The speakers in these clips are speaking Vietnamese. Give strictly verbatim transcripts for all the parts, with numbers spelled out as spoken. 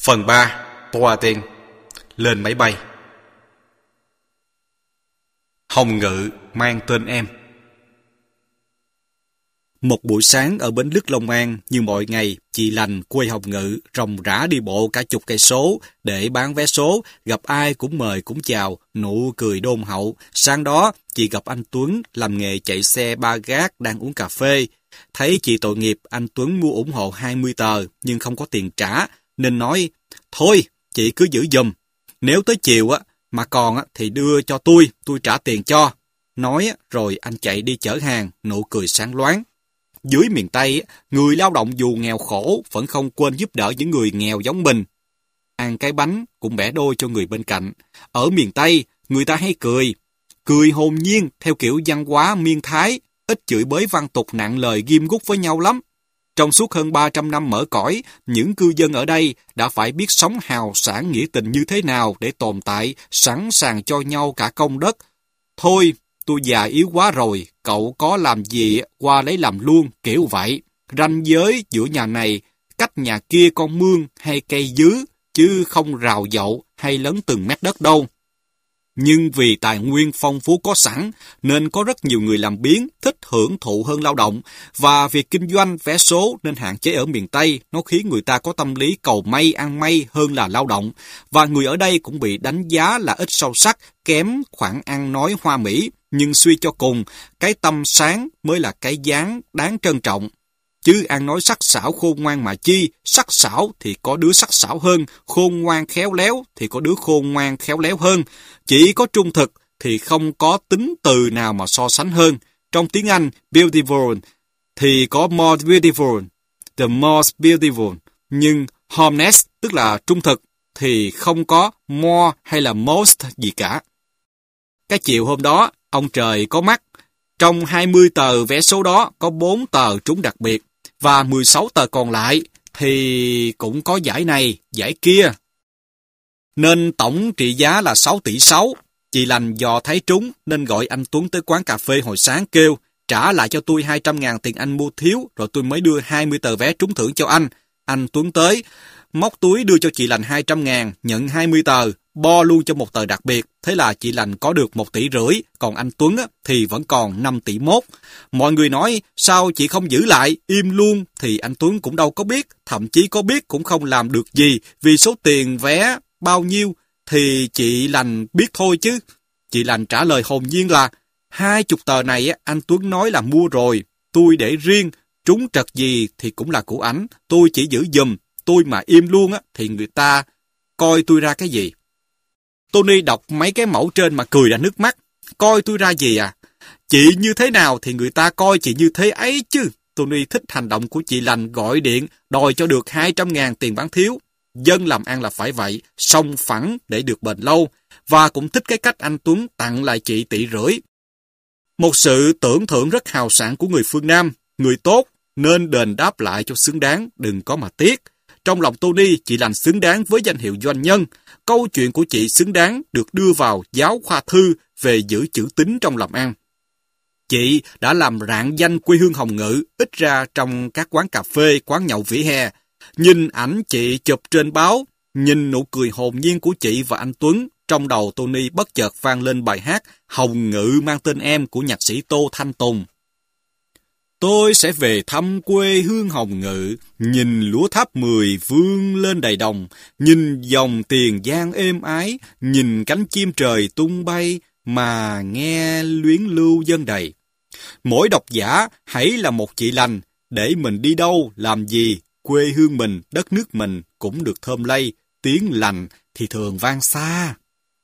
Phần ba. Toa tên. Lên máy bay. Hồng Ngự mang tên em. Một buổi sáng ở bến lức Long An, như mọi ngày, chị Lành quê Hồng Ngự ròng rã đi bộ cả chục cây số để bán vé số, gặp ai cũng mời cũng chào, nụ cười đôn hậu. Sáng đó, chị gặp anh Tuấn làm nghề chạy xe ba gác đang uống cà phê. Thấy chị tội nghiệp, anh Tuấn mua ủng hộ hai mươi tờ nhưng không có tiền trả, nên nói: "Thôi, chị cứ giữ giùm. Nếu tới chiều á mà còn á thì đưa cho tôi, tôi trả tiền cho." Nói rồi anh chạy đi chở hàng, nụ cười sáng loáng. Dưới miền Tây, người lao động dù nghèo khổ vẫn không quên giúp đỡ những người nghèo giống mình. Ăn cái bánh cũng bẻ đôi cho người bên cạnh. Ở miền Tây, người ta hay cười. Cười hồn nhiên theo kiểu văn hóa miên Thái, ít chửi bới văn tục nặng lời ghim gút với nhau lắm. Trong suốt hơn ba trăm năm mở cõi, những cư dân ở đây đã phải biết sống hào sảng nghĩa tình như thế nào để tồn tại, sẵn sàng cho nhau cả công đất. Thôi, tôi già yếu quá rồi, cậu có làm gì qua lấy làm luôn, kiểu vậy. Ranh giới giữa nhà này, cách nhà kia con mương hay cây dứ, chứ không rào dậu hay lấn từng mét đất đâu. Nhưng vì tài nguyên phong phú có sẵn, nên có rất nhiều người làm biếng, thích hưởng thụ hơn lao động, và việc kinh doanh vé số nên hạn chế ở miền Tây, nó khiến người ta có tâm lý cầu may ăn may hơn là lao động, và người ở đây cũng bị đánh giá là ít sâu sắc, kém khoản ăn nói hoa mỹ, nhưng suy cho cùng, cái tâm sáng mới là cái dáng đáng trân trọng. Chứ ăn nói sắc sảo khôn ngoan mà chi, sắc sảo thì có đứa sắc sảo hơn, khôn ngoan khéo léo thì có đứa khôn ngoan khéo léo hơn. Chỉ có trung thực thì không có tính từ nào mà so sánh hơn. Trong tiếng Anh, beautiful thì có more beautiful, the most beautiful. Nhưng honest, tức là trung thực, thì không có more hay là most gì cả. Cái chiều hôm đó, ông trời có mắt. Trong hai mươi tờ vé số đó có bốn tờ trúng đặc biệt, và mười sáu tờ còn lại thì cũng có giải này, giải kia. Nên tổng trị giá là sáu tỷ sáu. Chị Lành dò thấy trúng nên gọi anh Tuấn tới quán cà phê hồi sáng kêu: "Trả lại cho tôi hai trăm ngàn tiền anh mua thiếu, rồi tôi mới đưa hai mươi tờ vé trúng thưởng cho anh." Anh Tuấn tới, móc túi đưa cho chị Lành hai trăm ngàn, nhận hai mươi tờ, bo luôn cho một tờ đặc biệt. Thế là chị Lành có được một tỷ rưỡi, còn anh Tuấn thì vẫn còn năm tỷ mốt. Mọi người nói, sao chị không giữ lại, im luôn, thì anh Tuấn cũng đâu có biết, thậm chí có biết cũng không làm được gì, vì số tiền vé bao nhiêu thì chị Lành biết thôi chứ. Chị Lành trả lời hồn nhiên là: hai chục tờ này anh Tuấn nói là mua rồi, tôi để riêng, trúng trật gì thì cũng là của ảnh, tôi chỉ giữ giùm, tôi mà im luôn á thì người ta coi tôi ra cái gì. Tony đọc mấy cái mẫu trên mà cười ra nước mắt. Coi tôi ra gì à? Chị như thế nào thì người ta coi chị như thế ấy chứ. Tony thích hành động của chị Lành gọi điện đòi cho được hai trăm ngàn tiền bán thiếu. Dân làm ăn là phải vậy, song phẳng để được bền lâu, và cũng thích cái cách anh Tuấn tặng lại chị tỷ rưỡi. Một sự tưởng thưởng rất hào sảng của người phương Nam, người tốt nên đền đáp lại cho xứng đáng, đừng có mà tiếc. Trong lòng Tony, chị Lành xứng đáng với danh hiệu doanh nhân. Câu chuyện của chị xứng đáng được đưa vào giáo khoa thư về giữ chữ tín trong làm ăn. Chị đã làm rạng danh quê hương Hồng Ngự, ít ra trong các quán cà phê, quán nhậu vỉa hè. Nhìn ảnh chị chụp trên báo, nhìn nụ cười hồn nhiên của chị và anh Tuấn, trong đầu Tony bất chợt vang lên bài hát Hồng Ngự mang tên em của nhạc sĩ Tô Thanh Tùng. Tôi sẽ về thăm quê hương Hồng Ngự, nhìn lúa tháp mười vươn lên đầy đồng, nhìn dòng Tiền Giang êm ái, nhìn cánh chim trời tung bay, mà nghe luyến lưu dân đầy. Mỗi độc giả hãy là một chị Lành, để mình đi đâu, làm gì, quê hương mình, đất nước mình cũng được thơm lây, tiếng lành thì thường vang xa.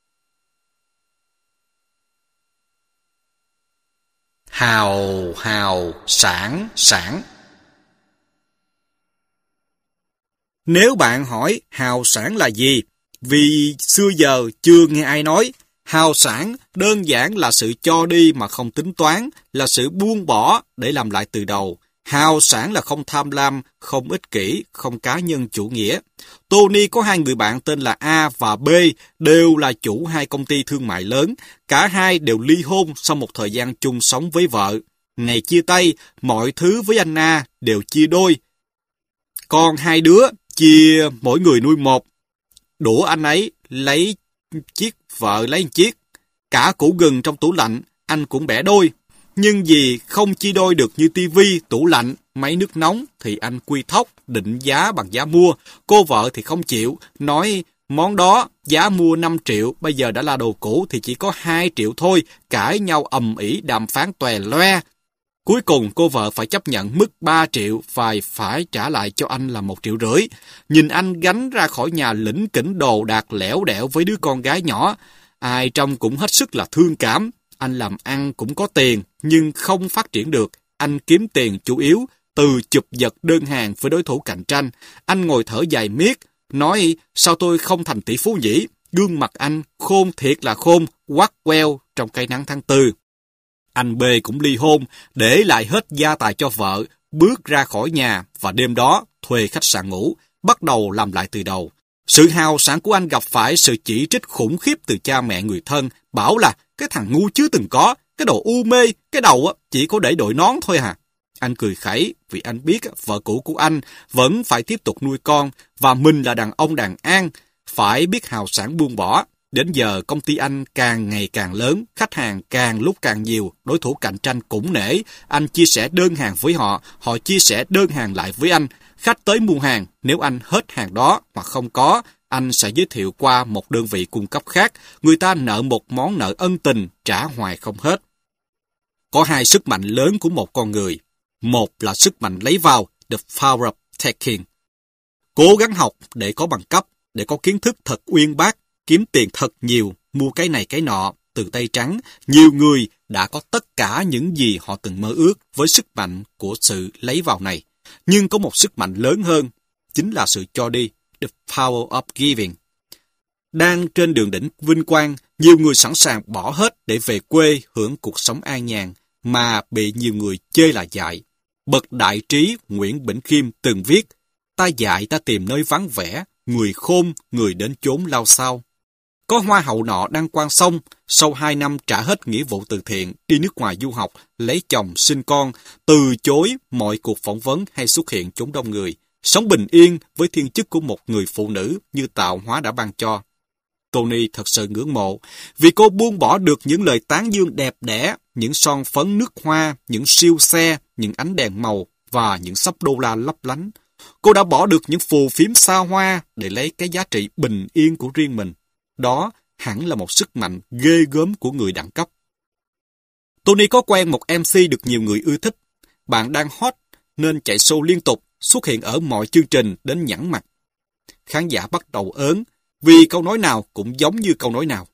Hào hào sản sản. Nếu bạn hỏi hào sản là gì, vì xưa giờ chưa nghe ai nói, hào sản đơn giản là sự cho đi mà không tính toán, là sự buông bỏ để làm lại từ đầu. Hào sản là không tham lam, không ích kỷ, không cá nhân chủ nghĩa. Tony có hai người bạn tên là A và B, đều là chủ hai công ty thương mại lớn. Cả hai đều ly hôn sau một thời gian chung sống với vợ. Ngày chia tay, mọi thứ với anh A đều chia đôi. Còn hai đứa chia mỗi người nuôi một. Đũa anh ấy lấy chiếc, vợ lấy một chiếc. Cả củ gừng trong tủ lạnh anh cũng bẻ đôi. Nhưng vì không chia đôi được như tivi, tủ lạnh, máy nước nóng thì anh quy thóc, định giá bằng giá mua. Cô vợ thì không chịu, nói món đó giá mua năm triệu, bây giờ đã là đồ cũ thì chỉ có hai triệu thôi, cãi nhau ầm ĩ đàm phán tòe loe. Cuối cùng cô vợ phải chấp nhận mức ba triệu và phải trả lại cho anh là một triệu rưỡi. Nhìn anh gánh ra khỏi nhà lỉnh kỉnh đồ đạc lẻo đẻo với đứa con gái nhỏ. Ai trông cũng hết sức là thương cảm. Anh làm ăn cũng có tiền, nhưng không phát triển được. Anh kiếm tiền chủ yếu từ chụp giật đơn hàng với đối thủ cạnh tranh. Anh ngồi thở dài miết, nói sao tôi không thành tỷ phú nhỉ? Gương mặt anh khôn thiệt là khôn, quắt queo trong cây nắng tháng tư. Anh B cũng ly hôn, để lại hết gia tài cho vợ, bước ra khỏi nhà và đêm đó thuê khách sạn ngủ, bắt đầu làm lại từ đầu. Sự hào sảng của anh gặp phải sự chỉ trích khủng khiếp từ cha mẹ người thân, bảo là cái thằng ngu chứ từng có, cái đồ u mê, cái đầu chỉ có để đội nón thôi hả. Anh cười khẩy vì anh biết vợ cũ của anh vẫn phải tiếp tục nuôi con và mình là đàn ông đàn an, phải biết hào sảng buông bỏ. Đến giờ công ty anh càng ngày càng lớn, khách hàng càng lúc càng nhiều, đối thủ cạnh tranh cũng nể. Anh chia sẻ đơn hàng với họ, họ chia sẻ đơn hàng lại với anh. Khách tới mua hàng, nếu anh hết hàng đó hoặc không có, anh sẽ giới thiệu qua một đơn vị cung cấp khác. Người ta nợ một món nợ ân tình, trả hoài không hết. Có hai sức mạnh lớn của một con người. Một là sức mạnh lấy vào, the power of taking. Cố gắng học để có bằng cấp, để có kiến thức thật uyên bác, kiếm tiền thật nhiều, mua cái này cái nọ, từ tay trắng. Nhiều người đã có tất cả những gì họ từng mơ ước với sức mạnh của sự lấy vào này. Nhưng có một sức mạnh lớn hơn, chính là sự cho đi, the power of giving. Đang trên đường đỉnh vinh quang, nhiều người sẵn sàng bỏ hết để về quê hưởng cuộc sống an nhàn, mà bị nhiều người chê là dại. Bậc đại trí Nguyễn Bỉnh Khiêm từng viết, ta dại ta tìm nơi vắng vẻ, người khôn, người đến chốn lao sao. Có hoa hậu nọ đang quan sông, sau hai năm trả hết nghĩa vụ từ thiện, đi nước ngoài du học, lấy chồng, sinh con, từ chối mọi cuộc phỏng vấn hay xuất hiện chốn đông người, sống bình yên với thiên chức của một người phụ nữ như tạo hóa đã ban cho. Tony thật sự ngưỡng mộ, vì cô buông bỏ được những lời tán dương đẹp đẽ, những son phấn nước hoa, những siêu xe, những ánh đèn màu và những xấp đô la lấp lánh. Cô đã bỏ được những phù phiếm xa hoa để lấy cái giá trị bình yên của riêng mình. Đó hẳn là một sức mạnh ghê gớm của người đẳng cấp. Tony có quen một em xê được nhiều người ưa thích. Bạn đang hot nên chạy show liên tục, xuất hiện ở mọi chương trình đến nhẵn mặt. Khán giả bắt đầu ớn vì câu nói nào cũng giống như câu nói nào.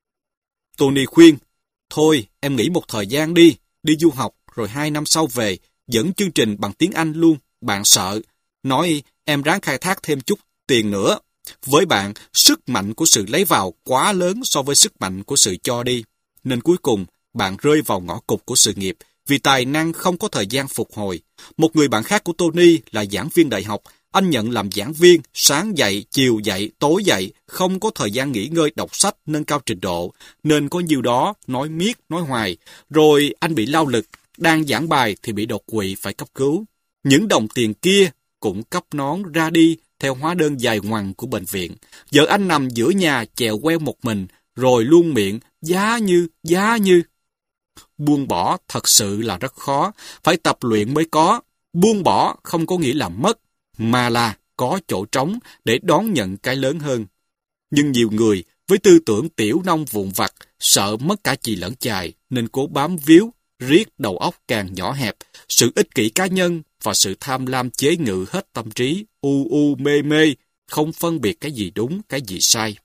Tony khuyên, thôi em nghỉ một thời gian đi, đi du học rồi hai năm sau về, dẫn chương trình bằng tiếng Anh luôn. Bạn sợ, nói em ráng khai thác thêm chút tiền nữa. Với bạn, sức mạnh của sự lấy vào quá lớn so với sức mạnh của sự cho đi. Nên cuối cùng, bạn rơi vào ngõ cụt của sự nghiệp vì tài năng không có thời gian phục hồi. Một người bạn khác của Tony là giảng viên đại học. Anh nhận làm giảng viên, sáng dậy, chiều dậy, tối dậy, không có thời gian nghỉ ngơi đọc sách, nâng cao trình độ. Nên có nhiều đó, nói miết, nói hoài. Rồi anh bị lao lực, đang giảng bài thì bị đột quỵ phải cấp cứu. Những đồng tiền kia cũng cấp nón ra đi theo hóa đơn dài ngoằng của bệnh viện. Vợ anh nằm giữa nhà chèo queo một mình, rồi luôn miệng, giá như, giá như. Buông bỏ thật sự là rất khó, phải tập luyện mới có. Buông bỏ không có nghĩa là mất, mà là có chỗ trống để đón nhận cái lớn hơn. Nhưng nhiều người với tư tưởng tiểu nông vụn vặt, sợ mất cả chì lẫn chài, nên cố bám víu, riết đầu óc càng nhỏ hẹp. Sự ích kỷ cá nhân và sự tham lam chế ngự hết tâm trí, u u mê mê, không phân biệt cái gì đúng, cái gì sai.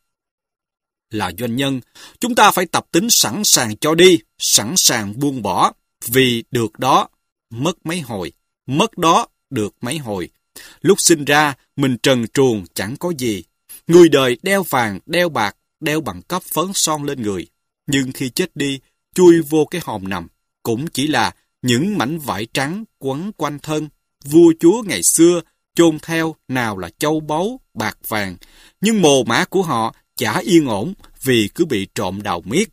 Là doanh nhân, chúng ta phải tập tính sẵn sàng cho đi, sẵn sàng buông bỏ, vì được đó, mất mấy hồi, mất đó, được mấy hồi. Lúc sinh ra, mình trần truồng chẳng có gì. Người đời đeo vàng, đeo bạc, đeo bằng cấp phấn son lên người. Nhưng khi chết đi, chui vô cái hòm nằm, cũng chỉ là những mảnh vải trắng quấn quanh thân. Vua chúa ngày xưa chôn theo nào là châu báu, bạc vàng, nhưng mồ mả của họ chả yên ổn vì cứ bị trộm đào miết.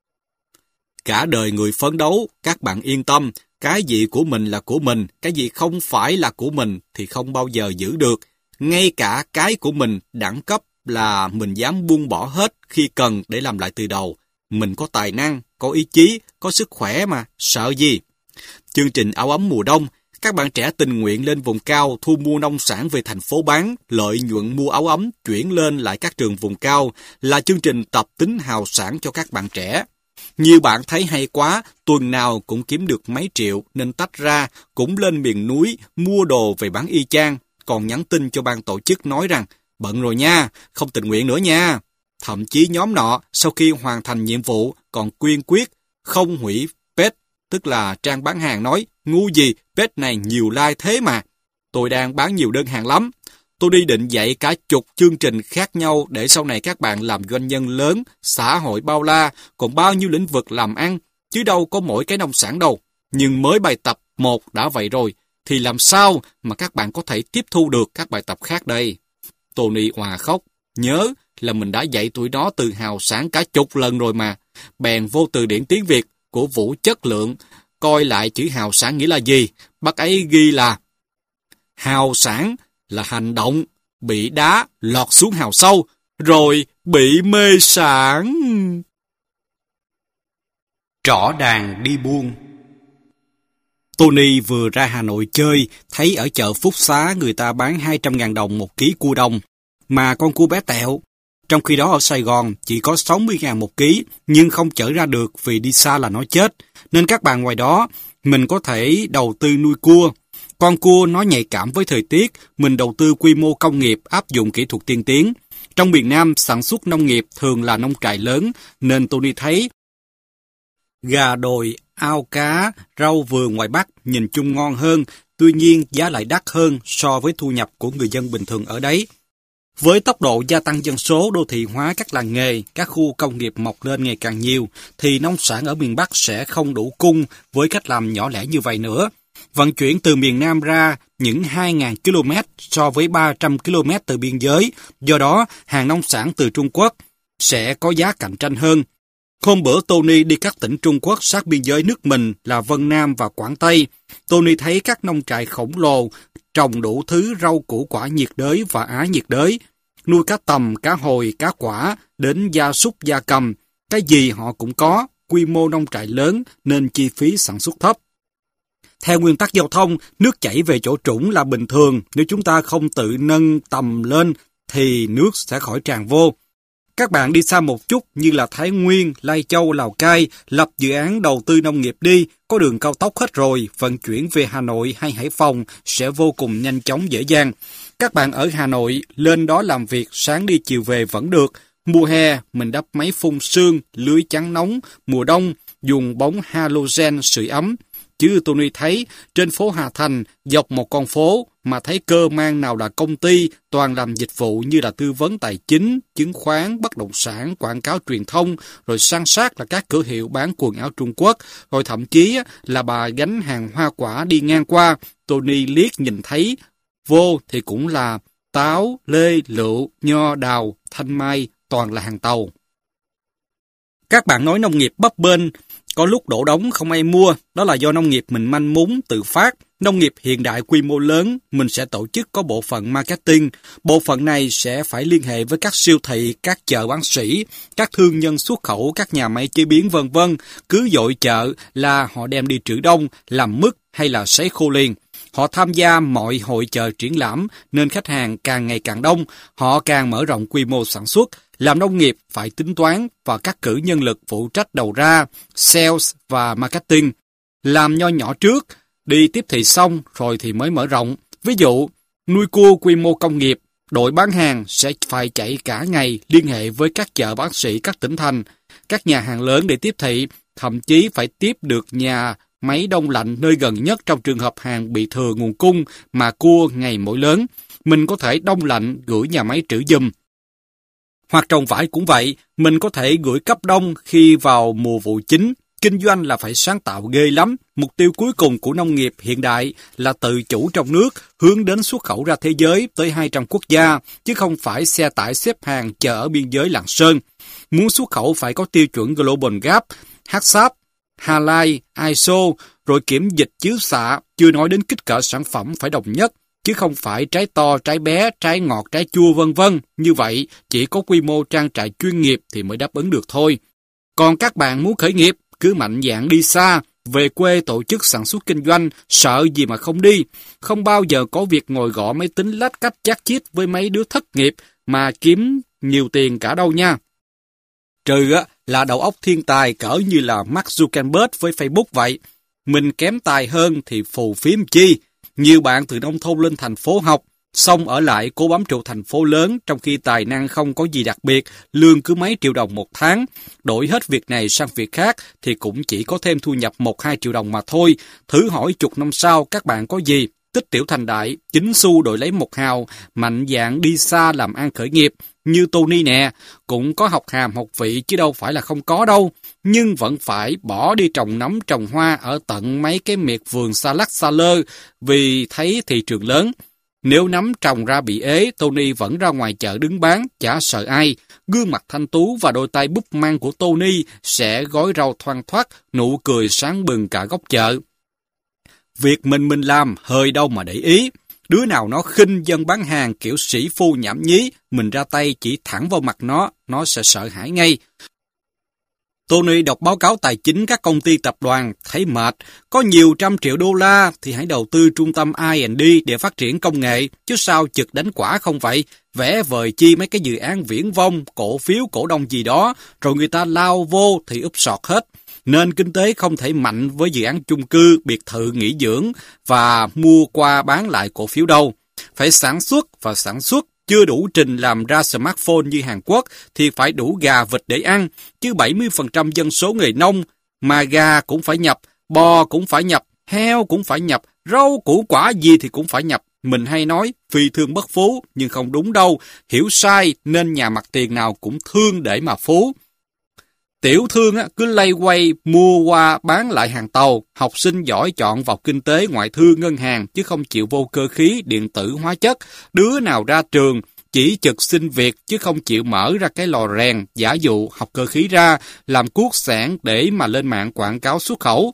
Cả đời người phấn đấu, các bạn yên tâm, cái gì của mình là của mình, cái gì không phải là của mình thì không bao giờ giữ được. ngay cả cái của mình đẳng cấp là mình dám buông bỏ hết khi cần để làm lại từ đầu. Mình có tài năng, có ý chí, có sức khỏe mà, sợ gì? Chương trình áo ấm mùa đông, các bạn trẻ tình nguyện lên vùng cao thu mua nông sản về thành phố bán, lợi nhuận mua áo ấm chuyển lên lại các trường vùng cao là chương trình tập tính hào sản cho các bạn trẻ. Nhiều bạn thấy hay quá, tuần nào cũng kiếm được mấy triệu nên tách ra, cũng lên miền núi mua đồ về bán y chang, còn nhắn tin cho ban tổ chức nói rằng bận rồi nha, không tình nguyện nữa nha. Thậm chí nhóm nọ sau khi hoàn thành nhiệm vụ còn quyên quyết không hủy page, tức là trang bán hàng, nói ngu gì, page này nhiều like thế mà. Tôi đang bán nhiều đơn hàng lắm. Tôi đi định dạy cả chục chương trình khác nhau để sau này các bạn làm doanh nhân lớn, xã hội bao la, còn bao nhiêu lĩnh vực làm ăn, chứ đâu có mỗi cái nông sản đâu. Nhưng mới bài tập một đã vậy rồi, thì làm sao mà các bạn có thể tiếp thu được các bài tập khác đây? Tony òa khóc, nhớ là mình đã dạy tụi nó từ hào sản cả chục lần rồi mà. Bèn vô từ điển tiếng Việt của Vũ Chất Lượng, coi lại chữ hào sản nghĩa là gì. Bác ấy ghi là hào sản là hành động, bị đá lọt xuống hào sâu, rồi bị mê sản. Trỏ đàn đi buôn. Tony vừa ra Hà Nội chơi, thấy ở chợ Phúc Xá người ta bán hai trăm ngàn đồng một ký cua đồng, mà con cua bé tẹo. Trong khi đó ở Sài Gòn chỉ có sáu mươi ngàn một ký, nhưng không chở ra được vì đi xa là nó chết. Nên các bạn ngoài đó, mình có thể đầu tư nuôi cua. Con cua nó nhạy cảm với thời tiết, mình đầu tư quy mô công nghiệp áp dụng kỹ thuật tiên tiến. Trong miền Nam, sản xuất nông nghiệp thường là nông trại lớn, nên tôi đi thấy gà đồi, ao cá, rau vườn ngoài Bắc nhìn chung ngon hơn, tuy nhiên giá lại đắt hơn so với thu nhập của người dân bình thường ở đấy. Với tốc độ gia tăng dân số, đô thị hóa các làng nghề, các khu công nghiệp mọc lên ngày càng nhiều, thì nông sản ở miền Bắc sẽ không đủ cung với cách làm nhỏ lẻ như vậy nữa. Vận chuyển từ miền Nam ra những hai nghìn ki lô mét so với ba trăm ki lô mét từ biên giới, do đó hàng nông sản từ Trung Quốc sẽ có giá cạnh tranh hơn. Hôm bữa Tony đi các tỉnh Trung Quốc sát biên giới nước mình là Vân Nam và Quảng Tây. Tony thấy các nông trại khổng lồ trồng đủ thứ rau củ quả nhiệt đới và á nhiệt đới, nuôi cá tầm, cá hồi, cá quả, đến gia súc gia cầm. Cái gì họ cũng có, quy mô nông trại lớn nên chi phí sản xuất thấp. Theo nguyên tắc giao thông, nước chảy về chỗ trũng là bình thường, nếu chúng ta không tự nâng tầm lên thì nước sẽ khỏi tràn vô. Các bạn đi xa một chút như là Thái Nguyên, Lai Châu, Lào Cai, lập dự án đầu tư nông nghiệp đi, có đường cao tốc hết rồi, vận chuyển về Hà Nội hay Hải Phòng sẽ vô cùng nhanh chóng dễ dàng. Các bạn ở Hà Nội lên đó làm việc, sáng đi chiều về vẫn được. Mùa hè mình đắp máy phun sương, lưới chắn nóng, mùa đông dùng bóng halogen sưởi ấm. Chứ Tony thấy trên phố Hà Thành dọc một con phố mà thấy cơ mang nào là công ty toàn làm dịch vụ như là tư vấn tài chính, chứng khoán, bất động sản, quảng cáo truyền thông, rồi san sát là các cửa hiệu bán quần áo Trung Quốc, rồi thậm chí là bà gánh hàng hoa quả đi ngang qua, Tony liếc nhìn thấy, vô thì cũng là táo, lê, lựu, nho, đào, thanh mai, toàn là hàng Tàu. Các bạn nói nông nghiệp bấp bênh, có lúc đổ đống không ai mua, đó là do nông nghiệp mình manh mún, tự phát. Nông nghiệp hiện đại quy mô lớn, mình sẽ tổ chức có bộ phận marketing. Bộ phận này sẽ phải liên hệ với các siêu thị, các chợ bán sỉ, các thương nhân xuất khẩu, các nhà máy chế biến vân vân. Cứ dội chợ là họ đem đi trữ đông, làm mứt hay là sấy khô liền. Họ tham gia mọi hội chợ triển lãm nên khách hàng càng ngày càng đông, họ càng mở rộng quy mô sản xuất. Làm nông nghiệp phải tính toán và cắt cử nhân lực phụ trách đầu ra, sales và marketing. Làm nho nhỏ trước, đi tiếp thị xong rồi thì mới mở rộng. Ví dụ, nuôi cua quy mô công nghiệp, đội bán hàng sẽ phải chạy cả ngày liên hệ với các chợ bán sỉ các tỉnh thành, các nhà hàng lớn để tiếp thị, thậm chí phải tiếp được nhà máy đông lạnh nơi gần nhất trong trường hợp hàng bị thừa nguồn cung mà cua ngày mỗi lớn. Mình có thể đông lạnh gửi nhà máy trữ giùm. Hoặc trồng vải cũng vậy, mình có thể gửi cấp đông khi vào mùa vụ chính. Kinh doanh là phải sáng tạo ghê lắm. Mục tiêu cuối cùng của nông nghiệp hiện đại là tự chủ trong nước, hướng đến xuất khẩu ra thế giới tới hai trăm quốc gia, chứ không phải xe tải xếp hàng chờ ở biên giới Lạng Sơn. Muốn xuất khẩu phải có tiêu chuẩn Global Gap, hát sáp, Halal, i ét o, rồi kiểm dịch chiếu xạ, chưa nói đến kích cỡ sản phẩm phải đồng nhất. chứ không phải trái to, trái bé, trái ngọt, trái chua vân vân. Như vậy, chỉ có quy mô trang trại chuyên nghiệp thì mới đáp ứng được thôi. Còn các bạn muốn khởi nghiệp, cứ mạnh dạn đi xa, về quê tổ chức sản xuất kinh doanh, sợ gì mà không đi. Không bao giờ có việc ngồi gõ máy tính lách cách chát chít với mấy đứa thất nghiệp mà kiếm nhiều tiền cả đâu nha. Trừ là đầu óc thiên tài cỡ như là Mark Zuckerberg với Facebook vậy. Mình kém tài hơn thì phù phiếm chi. Nhiều bạn từ nông thôn lên thành phố học, xong ở lại cố bám trụ thành phố lớn trong khi tài năng không có gì đặc biệt, lương cứ mấy triệu đồng một tháng. Đổi hết việc này sang việc khác thì cũng chỉ có thêm thu nhập một hai triệu đồng mà thôi. Thử hỏi chục năm sau các bạn có gì? Tích tiểu thành đại, chín xu đổi lấy một hào, mạnh dạn đi xa làm ăn khởi nghiệp. Như Tony nè, cũng có học hàm học vị chứ đâu phải là không có đâu, nhưng vẫn phải bỏ đi trồng nấm trồng hoa ở tận mấy cái miệt vườn xa lắc xa lơ vì thấy thị trường lớn. Nếu nấm trồng ra bị ế, Tony vẫn ra ngoài chợ đứng bán, chả sợ ai. Gương mặt thanh tú và đôi tay búp mang của Tony sẽ gói rau thoăn thoắt, nụ cười sáng bừng cả góc chợ. Việc mình mình làm, hơi đâu mà để ý. Đứa nào nó khinh dân bán hàng kiểu sĩ phu nhảm nhí, mình ra tay chỉ thẳng vào mặt nó, nó sẽ sợ hãi ngay. Tony đọc báo cáo tài chính các công ty tập đoàn, thấy mệt. Có nhiều trăm triệu đô la thì hãy đầu tư trung tâm R and D để phát triển công nghệ, chứ sao chực đánh quả không vậy? Vẽ vời chi mấy cái dự án viễn vông, cổ phiếu, cổ đông gì đó, rồi người ta lao vô thì úp sọt hết. Nên kinh tế không thể mạnh với dự án chung cư, biệt thự nghỉ dưỡng và mua qua bán lại cổ phiếu đâu. Phải sản xuất và sản xuất. Chưa đủ trình làm ra smartphone như Hàn Quốc thì phải đủ gà vịt để ăn, chứ bảy mươi phần trăm dân số người nông, mà gà cũng phải nhập, bò cũng phải nhập, heo cũng phải nhập, rau củ quả gì thì cũng phải nhập. Mình hay nói phi thương bất phú, nhưng không đúng đâu, hiểu sai nên nhà mặt tiền nào cũng thương để mà phú. Tiểu thương cứ lay quay mua qua bán lại hàng tàu, học sinh giỏi chọn vào kinh tế ngoại thương ngân hàng chứ không chịu vô cơ khí, điện tử, hóa chất. Đứa nào ra trường chỉ trực xin việc chứ không chịu mở ra cái lò rèn, giả dụ học cơ khí ra, làm cuốc xẻng để mà lên mạng quảng cáo xuất khẩu.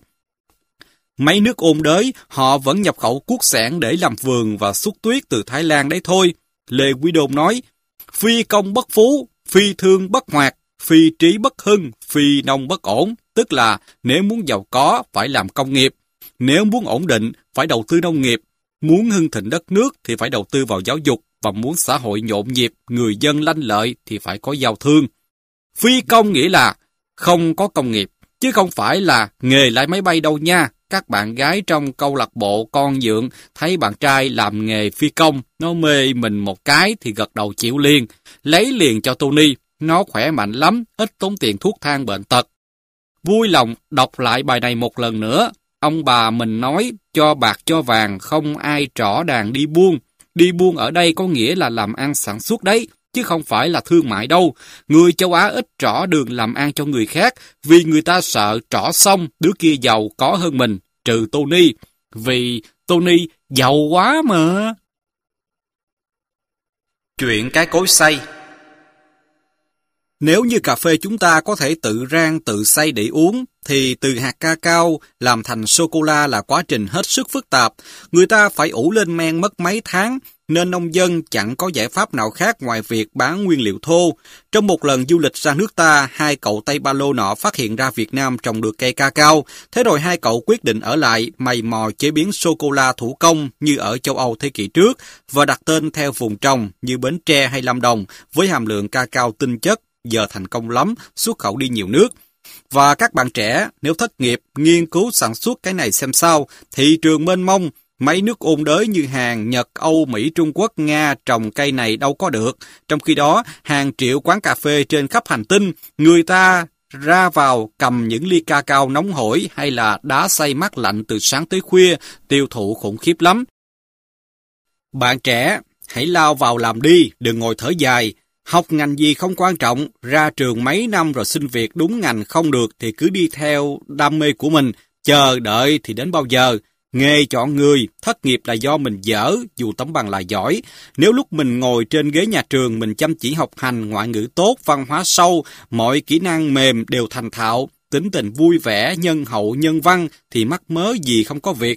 Mấy nước ôn đới họ vẫn nhập khẩu cuốc xẻng để làm vườn và xúc tuyết từ Thái Lan đấy thôi. Lê Quý Đôn nói, phi công bất phú, phi thương bất hoạt, phi trí bất hưng, phi nông bất ổn, tức là nếu muốn giàu có phải làm công nghiệp, nếu muốn ổn định phải đầu tư nông nghiệp, muốn hưng thịnh đất nước thì phải đầu tư vào giáo dục, và muốn xã hội nhộn nhịp, người dân lanh lợi thì phải có giao thương. Phi công nghĩa là không có công nghiệp, chứ không phải là nghề lái máy bay đâu nha. Các bạn gái trong câu lạc bộ con dượng thấy bạn trai làm nghề phi công, nó mê mình một cái thì gật đầu chịu liền, lấy liền cho Tony. Nó khỏe mạnh lắm, ít tốn tiền thuốc thang bệnh tật. Vui lòng đọc lại bài này một lần nữa. Ông bà mình nói, cho bạc cho vàng, không ai trỏ đàn đi buôn. Đi buôn ở đây có nghĩa là làm ăn sản xuất đấy, chứ không phải là thương mại đâu. Người châu Á ít trỏ đường làm ăn cho người khác, vì người ta sợ trỏ xong, đứa kia giàu có hơn mình, trừ Tony. Vì Tony giàu quá mà. Chuyện cái cối xay. Nếu như cà phê chúng ta có thể tự rang tự xay để uống, thì từ hạt cacao làm thành sô-cô-la là quá trình hết sức phức tạp. Người ta phải ủ lên men mất mấy tháng, nên nông dân chẳng có giải pháp nào khác ngoài việc bán nguyên liệu thô. Trong một lần du lịch ra nước ta, hai cậu Tây Ba Lô nọ phát hiện ra Việt Nam trồng được cây cacao. Thế rồi hai cậu quyết định ở lại mày mò chế biến sô-cô-la thủ công như ở châu Âu thế kỷ trước và đặt tên theo vùng trồng như Bến Tre hay Lâm Đồng với hàm lượng cacao tinh chất. Giờ thành công lắm, xuất khẩu đi nhiều nước. Và các bạn trẻ, nếu thất nghiệp, nghiên cứu sản xuất cái này xem sao, thị trường mênh mông, mấy nước ôn đới như Hàn, Nhật, Âu, Mỹ, Trung Quốc, Nga trồng cây này đâu có được. Trong khi đó, hàng triệu quán cà phê trên khắp hành tinh, người ta ra vào cầm những ly cacao nóng hổi hay là đá xay mát lạnh từ sáng tới khuya, tiêu thụ khủng khiếp lắm. Bạn trẻ, hãy lao vào làm đi, đừng ngồi thở dài. Học ngành gì không quan trọng, ra trường mấy năm rồi xin việc đúng ngành không được thì cứ đi theo đam mê của mình, chờ đợi thì đến bao giờ. Nghề chọn người, thất nghiệp là do mình dở, dù tấm bằng là giỏi. Nếu lúc mình ngồi trên ghế nhà trường mình chăm chỉ học hành, ngoại ngữ tốt, văn hóa sâu, mọi kỹ năng mềm đều thành thạo, tính tình vui vẻ, nhân hậu, nhân văn thì mắc mớ gì không có việc.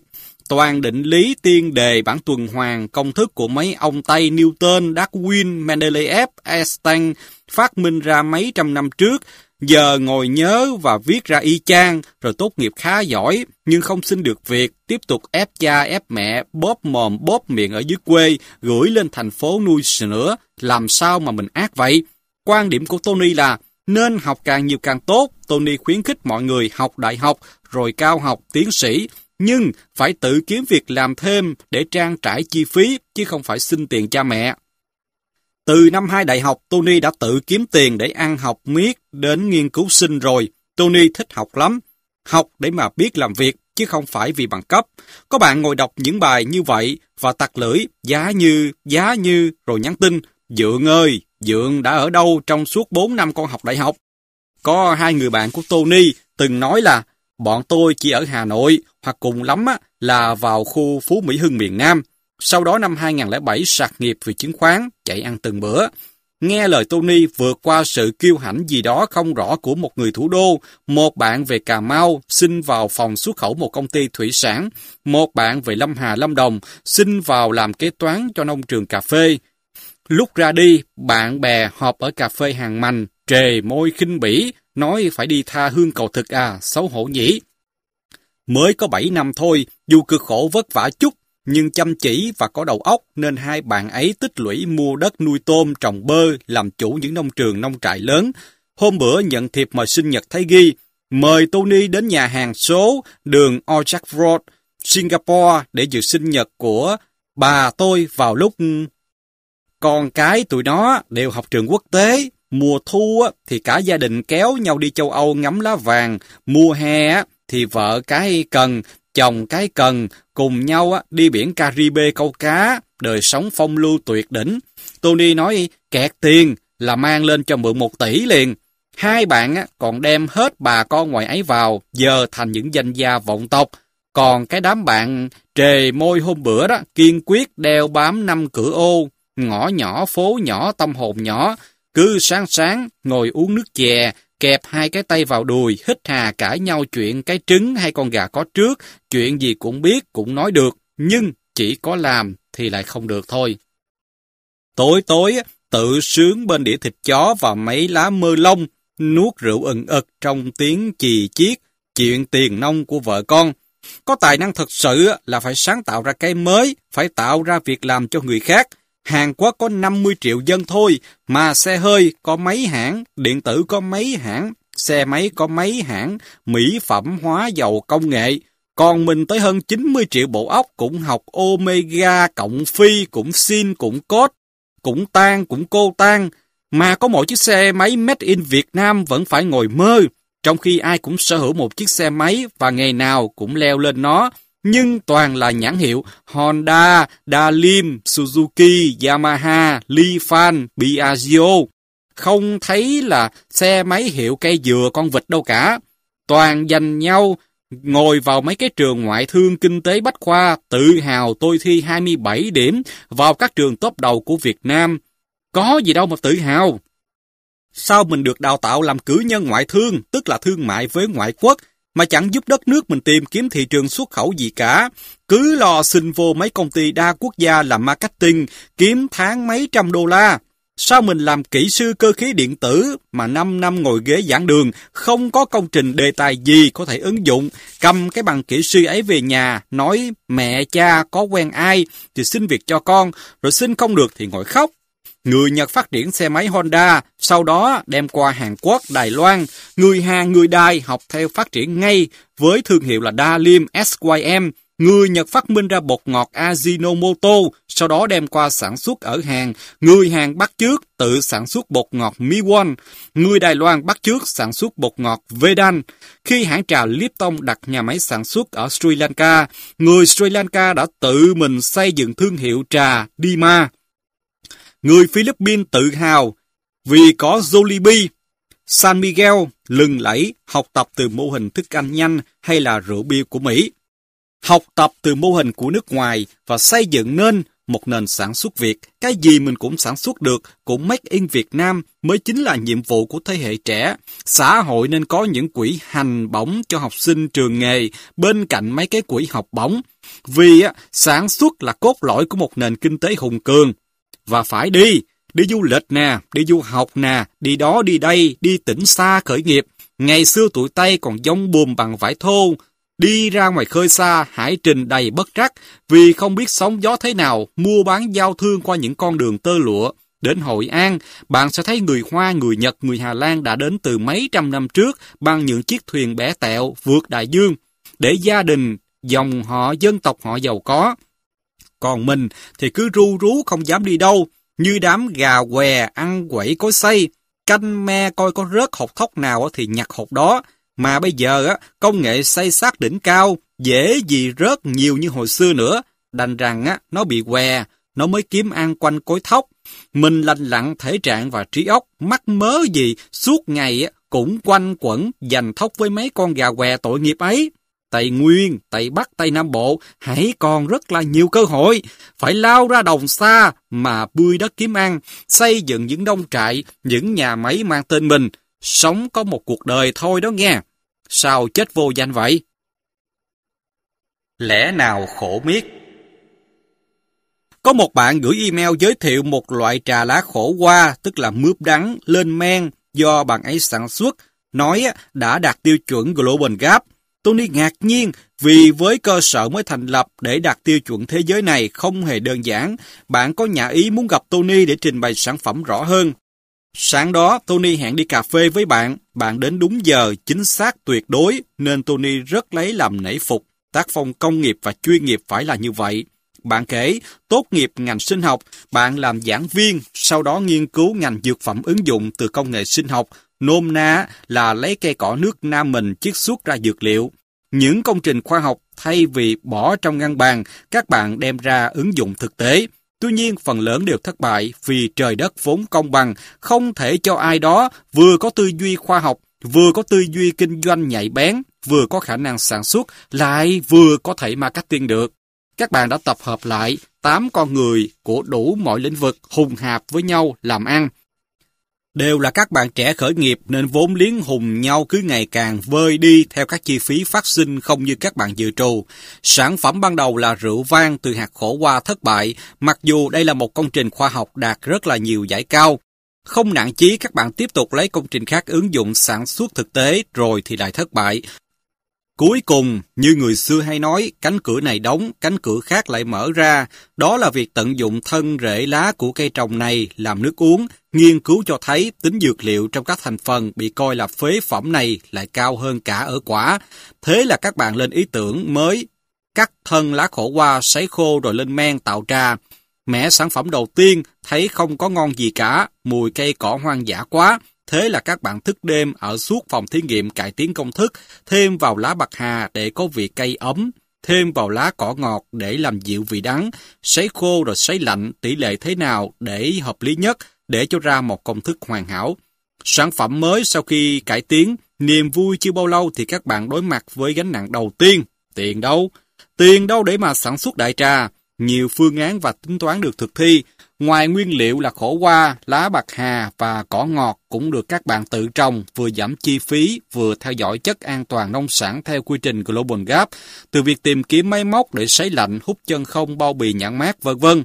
toàn định lý tiên đề bản tuần hoàn, công thức của mấy ông Tây Newton, Darwin, Mendeleev, Einstein phát minh ra mấy trăm năm trước, giờ ngồi nhớ và viết ra y chang, rồi tốt nghiệp khá giỏi, nhưng không xin được việc, tiếp tục ép cha ép mẹ, bóp mồm bóp miệng ở dưới quê, gửi lên thành phố nuôi sữa, làm sao mà mình ác vậy? Quan điểm của Tony là nên học càng nhiều càng tốt. Tony khuyến khích mọi người học đại học, rồi cao học, tiến sĩ, nhưng phải tự kiếm việc làm thêm để trang trải chi phí, chứ không phải xin tiền cha mẹ. Từ năm hai đại học, Tony đã tự kiếm tiền để ăn học miết đến nghiên cứu sinh rồi. Tony thích học lắm. Học để mà biết làm việc, chứ không phải vì bằng cấp. Có bạn ngồi đọc những bài như vậy và tặc lưỡi, giá như, giá như, rồi nhắn tin, Dượng ơi, Dượng đã ở đâu trong suốt bốn năm con học đại học? Có hai người bạn của Tony từng nói là, bọn tôi chỉ ở Hà Nội, hoặc cùng lắm á, là vào khu Phú Mỹ Hưng miền Nam. Sau đó năm hai không không bảy sạc nghiệp vì chứng khoán, chạy ăn từng bữa. Nghe lời Tony vượt qua sự kiêu hãnh gì đó không rõ của một người thủ đô, một bạn về Cà Mau xin vào phòng xuất khẩu một công ty thủy sản, một bạn về Lâm Hà, Lâm Đồng xin vào làm kế toán cho nông trường cà phê. Lúc ra đi, bạn bè họp ở cà phê Hàng Mành, trề môi khinh bỉ, nói phải đi tha hương cầu thực à, xấu hổ nhỉ. Mới có bảy năm thôi, dù cực khổ vất vả chút, nhưng chăm chỉ và có đầu óc nên hai bạn ấy tích lũy mua đất nuôi tôm, trồng bơ, làm chủ những nông trường nông trại lớn. Hôm bữa nhận thiệp mời sinh nhật thấy ghi, mời Tony đến nhà hàng số đường Orchard Road, Singapore để dự sinh nhật của bà tôi vào lúc... Con cái tụi nó đều học trường quốc tế, mùa thu thì cả gia đình kéo nhau đi châu Âu ngắm lá vàng, mùa hè thì vợ cái cần, chồng cái cần, cùng nhau đi biển Caribe câu cá, đời sống phong lưu tuyệt đỉnh. Tony nói kẹt tiền là mang lên cho mượn một tỷ liền. Hai bạn còn đem hết bà con ngoài ấy vào, giờ thành những danh gia vọng tộc. Còn cái đám bạn trề môi hôm bữa đó, kiên quyết đeo bám năm cửa ô, ngõ nhỏ, phố nhỏ, tâm hồn nhỏ, cứ sáng sáng ngồi uống nước chè, kẹp hai cái tay vào đùi, hít hà cãi nhau chuyện cái trứng hay con gà có trước, chuyện gì cũng biết, cũng nói được, nhưng chỉ có làm thì lại không được thôi. Tối tối, tự sướng bên đĩa thịt chó và mấy lá mơ lông, nuốt rượu ừng ực trong tiếng chì chiết, chuyện tiền nông của vợ con. Có tài năng thật sự là phải sáng tạo ra cái mới, phải tạo ra việc làm cho người khác. Hàn Quốc có năm mươi triệu dân thôi, mà xe hơi có mấy hãng, điện tử có mấy hãng, xe máy có mấy hãng, mỹ phẩm, hóa dầu, công nghệ. Còn mình tới hơn chín mươi triệu bộ óc cũng học Omega, cộng Phi, cũng Sin, cũng Code, cũng Tan, cũng Cô Tan. Mà có một chiếc xe máy made in Việt Nam vẫn phải ngồi mơ, trong khi ai cũng sở hữu một chiếc xe máy và ngày nào cũng leo lên nó. Nhưng toàn là nhãn hiệu Honda, Dalim, Suzuki, Yamaha, Lifan, Piaggio. Không thấy là xe máy hiệu cây dừa con vịt đâu cả. Toàn giành nhau ngồi vào mấy cái trường ngoại thương kinh tế bách khoa, tự hào tôi thi hai mươi bảy điểm vào các trường top đầu của Việt Nam. Có gì đâu mà tự hào. Sao mình được đào tạo làm cử nhân ngoại thương, tức là thương mại với ngoại quốc, mà chẳng giúp đất nước mình tìm kiếm thị trường xuất khẩu gì cả. Cứ lo xin vô mấy công ty đa quốc gia làm marketing, kiếm tháng mấy trăm đô la. Sao mình làm kỹ sư cơ khí điện tử mà năm năm ngồi ghế giảng đường, không có công trình đề tài gì có thể ứng dụng, cầm cái bằng kỹ sư ấy về nhà, nói mẹ cha có quen ai thì xin việc cho con, rồi xin không được thì ngồi khóc. Người Nhật phát triển xe máy Honda, sau đó đem qua Hàn Quốc, Đài Loan. Người Hàn, người Đài học theo phát triển ngay với thương hiệu là Dalim, ét i em. Người Nhật phát minh ra bột ngọt Ajinomoto, sau đó đem qua sản xuất ở Hàn. Người Hàn bắt chước tự sản xuất bột ngọt Miwon. Người Đài Loan bắt chước sản xuất bột ngọt Vedan. Khi hãng trà Lipton đặt nhà máy sản xuất ở Sri Lanka, người Sri Lanka đã tự mình xây dựng thương hiệu trà Dima. Người Philippines tự hào vì có Jollibee. San Miguel lừng lẫy học tập từ mô hình thức ăn nhanh hay là rượu bia của Mỹ. Học tập từ mô hình của nước ngoài và xây dựng nên một nền sản xuất Việt, cái gì mình cũng sản xuất được, cũng make in Việt Nam mới chính là nhiệm vụ của thế hệ trẻ. Xã hội nên có những quỹ hành bổng cho học sinh trường nghề bên cạnh mấy cái quỹ học bổng. Vì á, sản xuất là cốt lõi của một nền kinh tế hùng cường. Và phải đi, đi du lịch nè, đi du học nè, đi đó đi đây, đi tỉnh xa khởi nghiệp. Ngày xưa tụi Tây còn dông buồm bằng vải thô, đi ra ngoài khơi xa, hải trình đầy bất trắc, vì không biết sóng gió thế nào, mua bán giao thương qua những con đường tơ lụa. Đến Hội An, bạn sẽ thấy người Hoa, người Nhật, người Hà Lan đã đến từ mấy trăm năm trước bằng những chiếc thuyền bé tẹo vượt đại dương, để gia đình, dòng họ, dân tộc họ giàu có. Còn mình thì cứ ru rú không dám đi đâu, như đám gà què ăn quẩy cối xay, canh me coi có rớt hột thóc nào thì nhặt hột đó. Mà bây giờ á, công nghệ xay sát đỉnh cao, dễ gì rớt nhiều như hồi xưa nữa. Đành rằng á, nó bị què, nó mới kiếm ăn quanh cối thóc. Mình lành lặn thể trạng và trí óc, mắc mớ gì, suốt ngày á, cũng quanh quẩn giành thóc với mấy con gà què tội nghiệp ấy. Tây Nguyên, Tây Bắc, Tây Nam Bộ hãy còn rất là nhiều cơ hội. Phải lao ra đồng xa mà bươi đất kiếm ăn, xây dựng những nông trại, những nhà máy mang tên mình. Sống có một cuộc đời thôi đó nghe. Sao chết vô danh vậy? Lẽ nào khổ miết? Có một bạn gửi email giới thiệu một loại trà lá khổ qua, tức là mướp đắng, lên men, do bạn ấy sản xuất, nói đã đạt tiêu chuẩn Global Gap. Tony ngạc nhiên vì với cơ sở mới thành lập để đạt tiêu chuẩn thế giới này không hề đơn giản. Bạn có nhã ý muốn gặp Tony để trình bày sản phẩm rõ hơn. Sáng đó, Tony hẹn đi cà phê với bạn. Bạn đến đúng giờ, chính xác tuyệt đối, nên Tony rất lấy làm nể phục. Tác phong công nghiệp và chuyên nghiệp phải là như vậy. Bạn kể, tốt nghiệp ngành sinh học, bạn làm giảng viên, sau đó nghiên cứu ngành dược phẩm ứng dụng từ công nghệ sinh học, nôm na là lấy cây cỏ nước Nam mình chiết xuất ra dược liệu. Những công trình khoa học thay vì bỏ trong ngăn bàn, các bạn đem ra ứng dụng thực tế. Tuy nhiên, phần lớn đều thất bại vì trời đất vốn công bằng, không thể cho ai đó vừa có tư duy khoa học, vừa có tư duy kinh doanh nhạy bén, vừa có khả năng sản xuất, lại vừa có thể marketing được. Các bạn đã tập hợp lại tám con người của đủ mọi lĩnh vực hùng hạp với nhau làm ăn. Đều là các bạn trẻ khởi nghiệp nên vốn liếng hùng nhau cứ ngày càng vơi đi theo các chi phí phát sinh không như các bạn dự trù. Sản phẩm ban đầu là rượu vang từ hạt khổ qua thất bại, mặc dù đây là một công trình khoa học đạt rất là nhiều giải cao. Không nản chí, các bạn tiếp tục lấy công trình khác ứng dụng sản xuất thực tế rồi thì lại thất bại. Cuối cùng, như người xưa hay nói, cánh cửa này đóng, cánh cửa khác lại mở ra. Đó là việc tận dụng thân rễ lá của cây trồng này làm nước uống. Nghiên cứu cho thấy tính dược liệu trong các thành phần bị coi là phế phẩm này lại cao hơn cả ở quả. Thế là các bạn lên ý tưởng mới, cắt thân lá khổ qua, sấy khô rồi lên men tạo trà. Mẻ sản phẩm đầu tiên thấy không có ngon gì cả, mùi cây cỏ hoang dã quá. Thế là các bạn thức đêm ở suốt phòng thí nghiệm cải tiến công thức, thêm vào lá bạc hà để có vị cay ấm, thêm vào lá cỏ ngọt để làm dịu vị đắng, sấy khô rồi sấy lạnh tỷ lệ thế nào để hợp lý nhất, để cho ra một công thức hoàn hảo. Sản phẩm mới sau khi cải tiến, niềm vui chưa bao lâu thì các bạn đối mặt với gánh nặng đầu tiên. Tiền đâu? Tiền đâu để mà sản xuất đại trà? Nhiều phương án và tính toán được thực thi. Ngoài nguyên liệu là khổ qua, lá bạc hà và cỏ ngọt cũng được các bạn tự trồng, vừa giảm chi phí, vừa theo dõi chất an toàn nông sản theo quy trình Global Gap, từ việc tìm kiếm máy móc để sấy lạnh, hút chân không, bao bì nhãn mác, vân vân.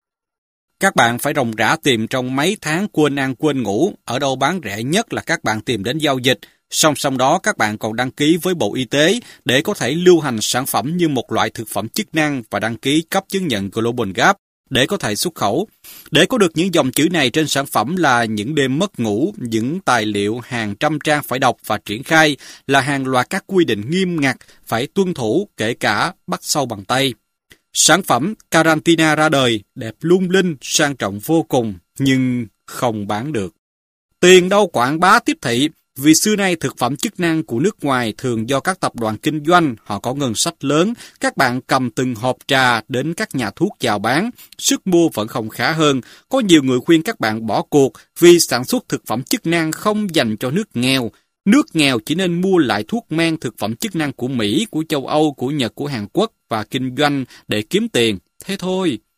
Các bạn phải ròng rã tìm trong mấy tháng quên ăn quên ngủ, ở đâu bán rẻ nhất là các bạn tìm đến giao dịch. Song song đó các bạn còn đăng ký với Bộ Y tế để có thể lưu hành sản phẩm như một loại thực phẩm chức năng và đăng ký cấp chứng nhận Global Gap để có thể xuất khẩu. Để có được những dòng chữ này trên sản phẩm là những đêm mất ngủ, những tài liệu hàng trăm trang phải đọc và triển khai, là hàng loạt các quy định nghiêm ngặt phải tuân thủ, kể cả bắt sâu bằng tay. Sản phẩm Carantina ra đời, đẹp lung linh, sang trọng vô cùng, nhưng không bán được. Tiền đâu quảng bá tiếp thị, vì xưa nay thực phẩm chức năng của nước ngoài thường do các tập đoàn kinh doanh, họ có ngân sách lớn, các bạn cầm từng hộp trà đến các nhà thuốc chào bán, sức mua vẫn không khá hơn. Có nhiều người khuyên các bạn bỏ cuộc vì sản xuất thực phẩm chức năng không dành cho nước nghèo. Nước nghèo chỉ nên mua lại thuốc men thực phẩm chức năng của Mỹ, của châu Âu, của Nhật, của Hàn Quốc và kinh doanh để kiếm tiền. Thế thôi.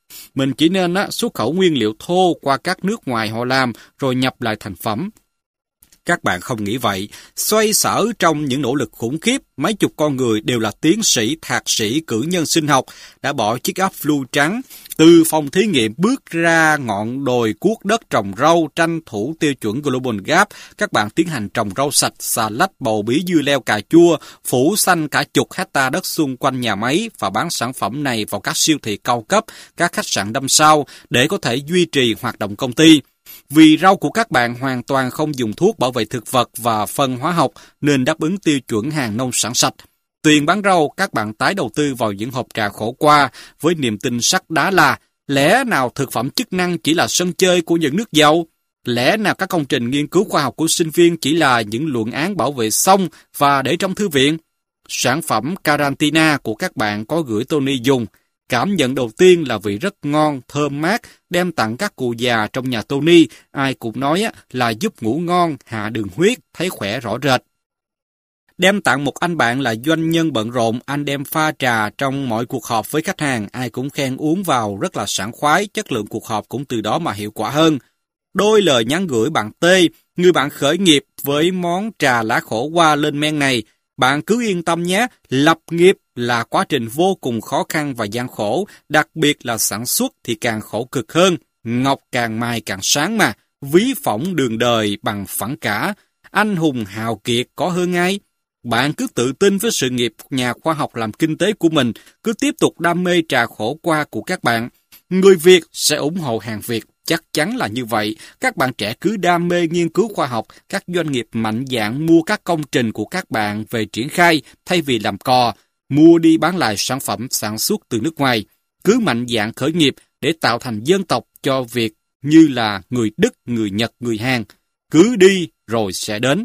Mình chỉ nên á, xuất khẩu nguyên liệu thô qua các nước ngoài họ làm rồi nhập lại thành phẩm. Các bạn không nghĩ vậy. Xoay sở trong những nỗ lực khủng khiếp, mấy chục con người đều là tiến sĩ, thạc sĩ, cử nhân sinh học đã bỏ chiếc áo blue trắng từ phòng thí nghiệm bước ra ngọn đồi cuốc đất trồng rau, tranh thủ tiêu chuẩn Global Gap. Các bạn tiến hành trồng rau sạch, xà lách, bầu bí, dưa leo, cà chua, phủ xanh cả chục hecta đất xung quanh nhà máy và bán sản phẩm này vào các siêu thị cao cấp, các khách sạn năm sao để có thể duy trì hoạt động công ty. Vì rau của các bạn hoàn toàn không dùng thuốc bảo vệ thực vật và phân hóa học nên đáp ứng tiêu chuẩn hàng nông sản sạch. Tiền bán rau, các bạn tái đầu tư vào những hộp trà khổ qua với niềm tin sắt đá là lẽ nào thực phẩm chức năng chỉ là sân chơi của những nước giàu? Lẽ nào các công trình nghiên cứu khoa học của sinh viên chỉ là những luận án bảo vệ xong và để trong thư viện? Sản phẩm Carantina của các bạn có gửi Tony dùng. Cảm nhận đầu tiên là vị rất ngon, thơm mát, đem tặng các cụ già trong nhà Tony, ai cũng nói là giúp ngủ ngon, hạ đường huyết, thấy khỏe rõ rệt. Đem tặng một anh bạn là doanh nhân bận rộn, anh đem pha trà trong mọi cuộc họp với khách hàng, ai cũng khen uống vào rất là sảng khoái, chất lượng cuộc họp cũng từ đó mà hiệu quả hơn. Đôi lời nhắn gửi bạn T, người bạn khởi nghiệp với món trà lá khổ qua lên men này, bạn cứ yên tâm nhé, lập nghiệp là quá trình vô cùng khó khăn và gian khổ, đặc biệt là sản xuất thì càng khổ cực hơn, ngọc càng mai càng sáng mà, ví phỏng đường đời bằng phẳng cả, anh hùng hào kiệt có hơn ai. Bạn cứ tự tin với sự nghiệp nhà khoa học làm kinh tế của mình, cứ tiếp tục đam mê trà khổ qua của các bạn. Người Việt sẽ ủng hộ hàng Việt. Chắc chắn là như vậy, các bạn trẻ cứ đam mê nghiên cứu khoa học, các doanh nghiệp mạnh dạn mua các công trình của các bạn về triển khai thay vì làm cò, mua đi bán lại sản phẩm sản xuất từ nước ngoài. Cứ mạnh dạn khởi nghiệp để tạo thành dân tộc cho Việt như là người Đức, người Nhật, người Hàn. Cứ đi rồi sẽ đến.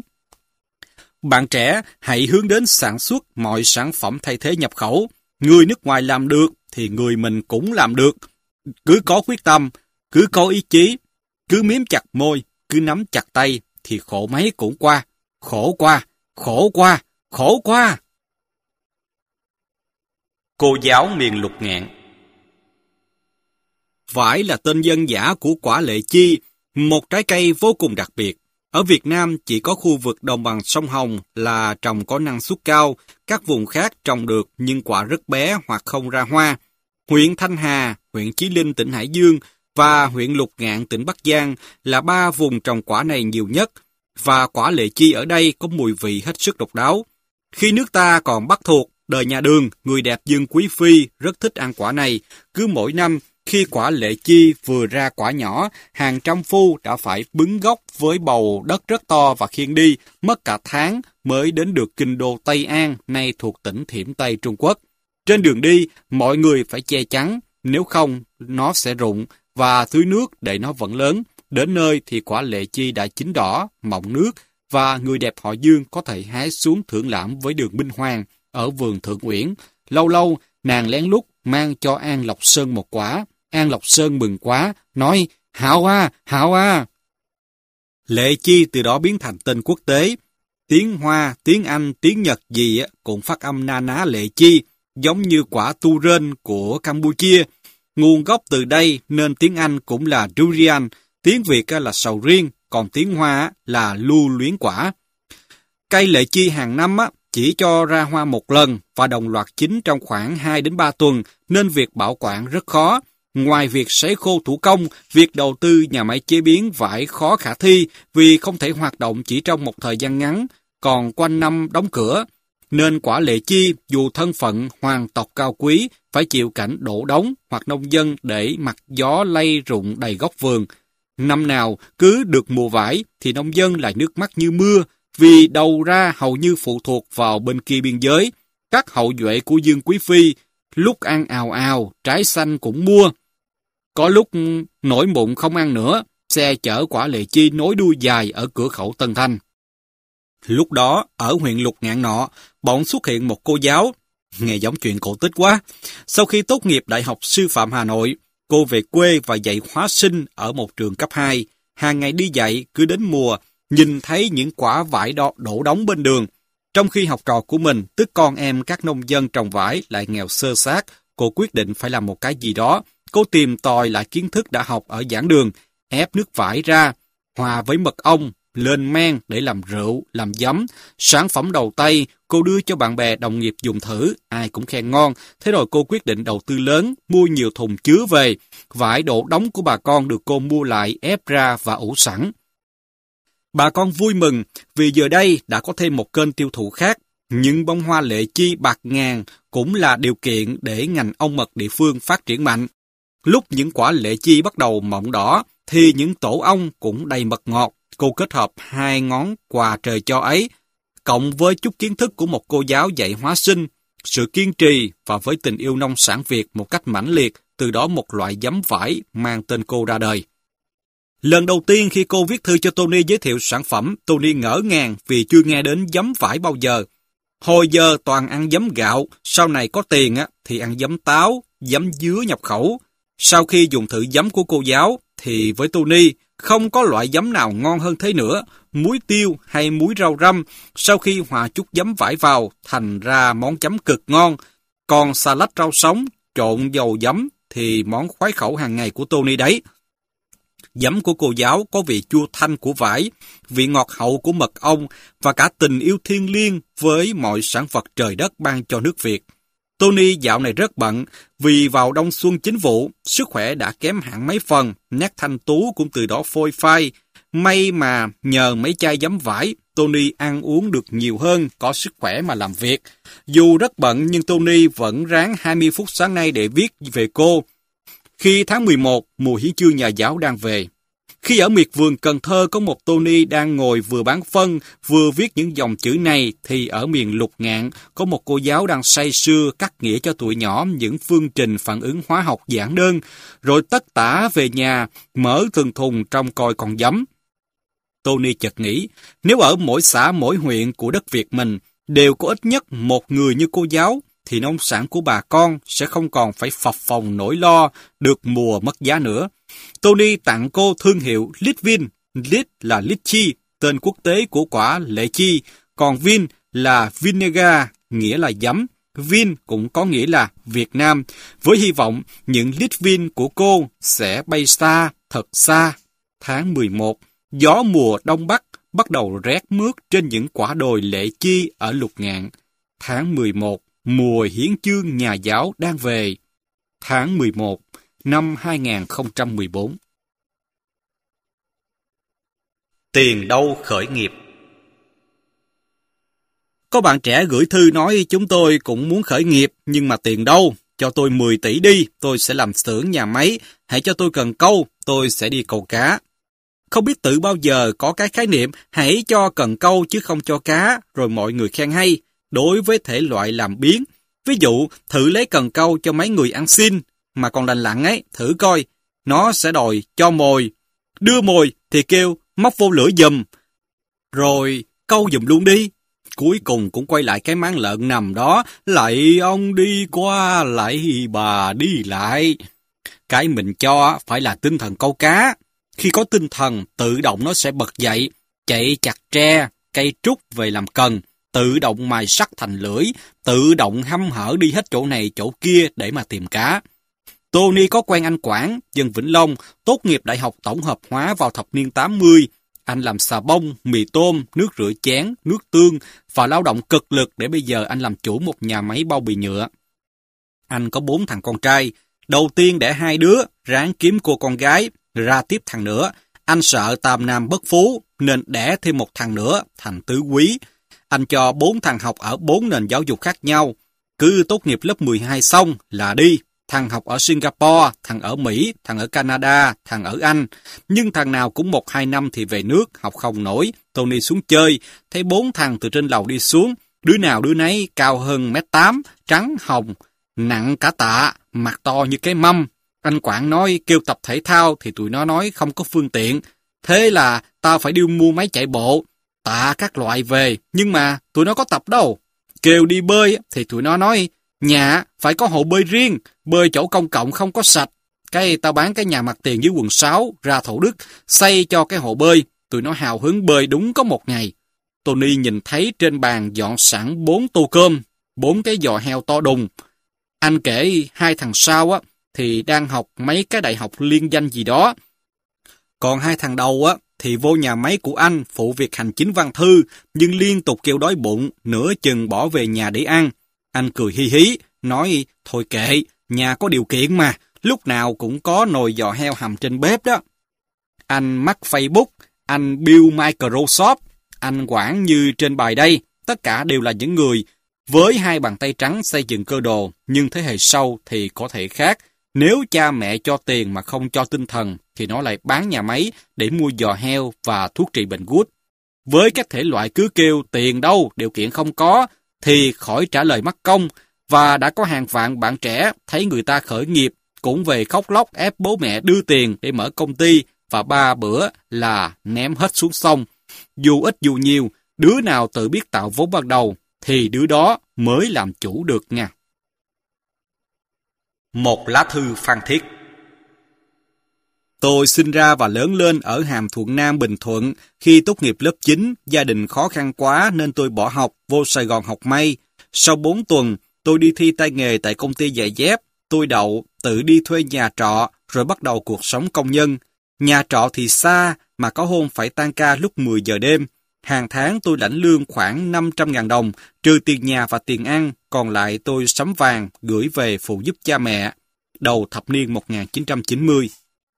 Bạn trẻ hãy hướng đến sản xuất mọi sản phẩm thay thế nhập khẩu. Người nước ngoài làm được thì người mình cũng làm được. Cứ có quyết tâm, cứ có ý chí, cứ miếm chặt môi, cứ nắm chặt tay, thì khổ mấy cũng qua, khổ qua, khổ qua, khổ qua. Cô giáo miền lục ngạn. Vải là tên dân dã của quả lệ chi, một trái cây vô cùng đặc biệt. Ở Việt Nam chỉ có khu vực đồng bằng sông Hồng là trồng có năng suất cao, các vùng khác trồng được nhưng quả rất bé hoặc không ra hoa. Huyện Thanh Hà, huyện Chí Linh tỉnh Hải Dương và huyện Lục Ngạn tỉnh Bắc Giang là ba vùng trồng quả này nhiều nhất, và quả lệ chi ở đây có mùi vị hết sức độc đáo. Khi nước ta còn Bắc thuộc, đời nhà Đường, người đẹp Dương Quý Phi rất thích ăn quả này. Cứ mỗi năm, khi quả lệ chi vừa ra quả nhỏ, hàng trăm phu đã phải bứng gốc với bầu đất rất to và khiêng đi, mất cả tháng mới đến được kinh đô Tây An, nay thuộc tỉnh Thiểm Tây Trung Quốc. Trên đường đi, mọi người phải che chắn, nếu không nó sẽ rụng và tưới nước để nó vẫn lớn. Đến nơi thì quả lệ chi đã chín đỏ, mọng nước và người đẹp họ Dương có thể hái xuống thưởng lãm với Đường Minh Hoàng ở vườn Thượng Uyển. Lâu lâu, nàng lén lút mang cho An Lộc Sơn một quả. An Lộc Sơn mừng quá, nói, hảo à, hảo à. Lệ chi từ đó biến thành tên quốc tế. Tiếng Hoa, tiếng Anh, tiếng Nhật gì cũng phát âm na ná lệ chi, giống như quả tu rên của Campuchia. Nguồn gốc từ đây nên tiếng Anh cũng là durian, tiếng Việt là sầu riêng, còn tiếng Hoa là lưu luyến quả. Cây lệ chi hàng năm chỉ cho ra hoa một lần và đồng loạt chín trong khoảng hai đến ba tuần, nên việc bảo quản rất khó. Ngoài việc sấy khô thủ công, việc đầu tư nhà máy chế biến vải khó khả thi vì không thể hoạt động chỉ trong một thời gian ngắn, còn quanh năm đóng cửa. Nên quả lệ chi, dù thân phận hoàng tộc cao quý, phải chịu cảnh đổ đống hoặc nông dân để mặc gió lay rụng đầy góc vườn. Năm nào cứ được mùa vải thì nông dân lại nước mắt như mưa, vì đầu ra hầu như phụ thuộc vào bên kia biên giới. Các hậu duệ của Dương Quý Phi lúc ăn ào ào, trái xanh cũng mua. Có lúc nổi mụn không ăn nữa, xe chở quả lệ chi nối đuôi dài ở cửa khẩu Tân Thanh. Lúc đó, ở huyện Lục Ngạn nọ, bỗng xuất hiện một cô giáo. Nghe giống chuyện cổ tích quá. Sau khi tốt nghiệp Đại học Sư phạm Hà Nội, cô về quê và dạy hóa sinh ở một trường cấp hai. Hàng ngày đi dạy, cứ đến mùa, nhìn thấy những quả vải đo, đổ đóng bên đường. Trong khi học trò của mình, tức con em các nông dân trồng vải lại nghèo sơ sát, cô quyết định phải làm một cái gì đó. cô tìm tòi lại kiến thức đã học ở giảng đường, ép nước vải ra, hòa với mật ong, lên men để làm rượu, làm giấm. Sản phẩm đầu tay, cô đưa cho bạn bè đồng nghiệp dùng thử, ai cũng khen ngon. Thế rồi cô quyết định đầu tư lớn, mua nhiều thùng chứa về. Vải đổ đóng của bà con được cô mua lại, ép ra và ủ sẵn. Bà con vui mừng vì giờ đây đã có thêm một kênh tiêu thụ khác. Những bông hoa lệ chi bạc ngàn cũng là điều kiện để ngành ong mật địa phương phát triển mạnh. Lúc những quả lệ chi bắt đầu mọng đỏ, thì những tổ ong cũng đầy mật ngọt. Cô kết hợp hai ngón quà trời cho ấy, cộng với chút kiến thức của một cô giáo dạy hóa sinh, sự kiên trì và với tình yêu nông sản Việt một cách mãnh liệt, từ đó một loại giấm vải mang tên cô ra đời. Lần đầu tiên khi cô viết thư cho Tony giới thiệu sản phẩm, Tony ngỡ ngàng vì chưa nghe đến giấm vải bao giờ. Hồi giờ toàn ăn giấm gạo, sau này có tiền á thì ăn giấm táo, giấm dứa nhập khẩu. Sau khi dùng thử giấm của cô giáo, thì với Tony, không có loại giấm nào ngon hơn thế nữa. Muối tiêu hay muối rau răm, sau khi hòa chút giấm vải vào, thành ra món chấm cực ngon. Còn salad rau sống, trộn dầu giấm, thì món khoái khẩu hàng ngày của Tony đấy. Giấm của cô giáo có vị chua thanh của vải, vị ngọt hậu của mật ong và cả tình yêu thiêng liêng với mọi sản vật trời đất ban cho nước Việt. Tony dạo này rất bận, vì vào đông xuân chính vụ, sức khỏe đã kém hẳn mấy phần, nét thanh tú cũng từ đó phôi phai. May mà nhờ mấy chai giấm vải, Tony ăn uống được nhiều hơn, có sức khỏe mà làm việc. Dù rất bận nhưng Tony vẫn ráng hai mươi phút sáng nay để viết về cô. Khi tháng mười một, mùa hiến chương nhà giáo đang về. Khi ở miệt vườn Cần Thơ có một Tony đang ngồi vừa bán phân, vừa viết những dòng chữ này, thì ở miền Lục Ngạn có một cô giáo đang say sưa cắt nghĩa cho tụi nhỏ những phương trình phản ứng hóa học giản đơn, rồi tất tả về nhà, mở từng thùng trong coi còn giấm. Tony chợt nghĩ, nếu ở mỗi xã mỗi huyện của đất Việt mình đều có ít nhất một người như cô giáo, thì nông sản của bà con sẽ không còn phải phập phồng nỗi lo được mùa mất giá nữa. Tony tặng cô thương hiệu Litvin. Lit là litchi, tên quốc tế của quả lệ chi, còn Vin là vinegar, nghĩa là giấm. Vin cũng có nghĩa là Việt Nam, với hy vọng những Litvin của cô sẽ bay xa, thật xa. Tháng mười một, gió mùa Đông Bắc bắt đầu rét mướt trên những quả đồi lệ chi ở Lục Ngạn. Tháng mười một, mùa hiến chương nhà giáo đang về. Tháng mười một, năm hai nghìn không trăm mười bốn. Tiền đâu khởi nghiệp? Có bạn trẻ gửi thư nói chúng tôi cũng muốn khởi nghiệp, nhưng mà tiền đâu? Cho tôi mười tỷ đi, tôi sẽ làm xưởng nhà máy. Hãy cho tôi cần câu, tôi sẽ đi câu cá. Không biết tự bao giờ có cái khái niệm hãy cho cần câu chứ không cho cá, rồi mọi người khen hay. Đối với thể loại làm biếng, ví dụ thử lấy cần câu cho mấy người ăn xin, mà còn lành lặn ấy, thử coi, nó sẽ đòi cho mồi. Đưa mồi thì kêu móc vô lửa giùm, rồi câu giùm luôn đi. Cuối cùng cũng quay lại cái máng lợn nằm đó, lạy ông đi qua, lạy bà đi lại. Cái mình cho phải là tinh thần câu cá. Khi có tinh thần, tự động nó sẽ bật dậy, chạy chặt tre, cây trúc về làm cần, tự động mài sắt thành lưỡi, tự động hăm hở đi hết chỗ này chỗ kia để mà tìm cá. Tony có quen anh Quảng, dân Vĩnh Long, tốt nghiệp đại học tổng hợp hóa vào thập niên tám mươi. Anh làm xà bông, mì tôm, nước rửa chén, nước tương và lao động cực lực để bây giờ anh làm chủ một nhà máy bao bì nhựa. Anh có bốn thằng con trai. Đầu tiên đẻ hai đứa, ráng kiếm cô con gái, ra tiếp thằng nữa. Anh sợ tam nam bất phú, nên đẻ thêm một thằng nữa, thành tứ quý. Anh cho bốn thằng học ở bốn nền giáo dục khác nhau. Cứ tốt nghiệp lớp mười hai xong là đi. Thằng học ở Singapore, thằng ở Mỹ, thằng ở Canada, thằng ở Anh. Nhưng thằng nào cũng một hai năm thì về nước, học không nổi. Tony xuống chơi, thấy bốn thằng từ trên lầu đi xuống. Đứa nào đứa nấy cao hơn mét tám, trắng hồng, nặng cả tạ, mặt to như cái mâm. Anh Quảng nói kêu tập thể thao thì tụi nó nói không có phương tiện. Thế là tao phải đi mua máy chạy bộ, tạ các loại về, nhưng mà tụi nó có tập đâu. Kêu đi bơi thì tụi nó nói nhà phải có hồ bơi riêng, bơi chỗ công cộng không có sạch. Cái tao bán cái nhà mặt tiền dưới quận sáu ra Thủ Đức, xây cho cái hồ bơi, tụi nó hào hứng bơi đúng có một ngày. Tony nhìn thấy trên bàn dọn sẵn bốn tô cơm, bốn cái giò heo to đùng. Anh kể hai thằng sau á, thì đang học mấy cái đại học liên danh gì đó. Còn hai thằng đầu á thì vô nhà máy của anh phụ việc hành chính văn thư, nhưng liên tục kêu đói bụng, nửa chừng bỏ về nhà để ăn. Anh cười hi hí, nói thôi kệ, nhà có điều kiện mà, lúc nào cũng có nồi giò heo hầm trên bếp đó. Anh mắc Facebook, anh Bill Microsoft, anh quản như trên bài đây, tất cả đều là những người với hai bàn tay trắng xây dựng cơ đồ, nhưng thế hệ sau thì có thể khác. Nếu cha mẹ cho tiền mà không cho tinh thần, thì nó lại bán nhà máy để mua giò heo và thuốc trị bệnh gút. Với các thể loại cứ kêu tiền đâu, điều kiện không có, thì khỏi trả lời mắc công, và đã có hàng vạn bạn trẻ thấy người ta khởi nghiệp, cũng về khóc lóc ép bố mẹ đưa tiền để mở công ty, và ba bữa là ném hết xuống sông. Dù ít dù nhiều, đứa nào tự biết tạo vốn ban đầu, thì đứa đó mới làm chủ được nha. Một lá thư Phan Thiết. Tôi sinh ra và lớn lên ở Hàm Thuận Nam, Bình Thuận. Khi tốt nghiệp lớp chín, gia đình khó khăn quá nên tôi bỏ học, vô Sài Gòn học may. Sau bốn tuần, tôi đi thi tay nghề tại công ty giày dép. Tôi đậu, tự đi thuê nhà trọ, rồi bắt đầu cuộc sống công nhân. Nhà trọ thì xa, mà có hôm phải tan ca lúc mười giờ đêm. Hàng tháng tôi lãnh lương khoảng năm trăm ngàn đồng, trừ tiền nhà và tiền ăn, còn lại tôi sắm vàng, gửi về phụ giúp cha mẹ. Đầu thập niên một nghìn chín trăm chín mươi.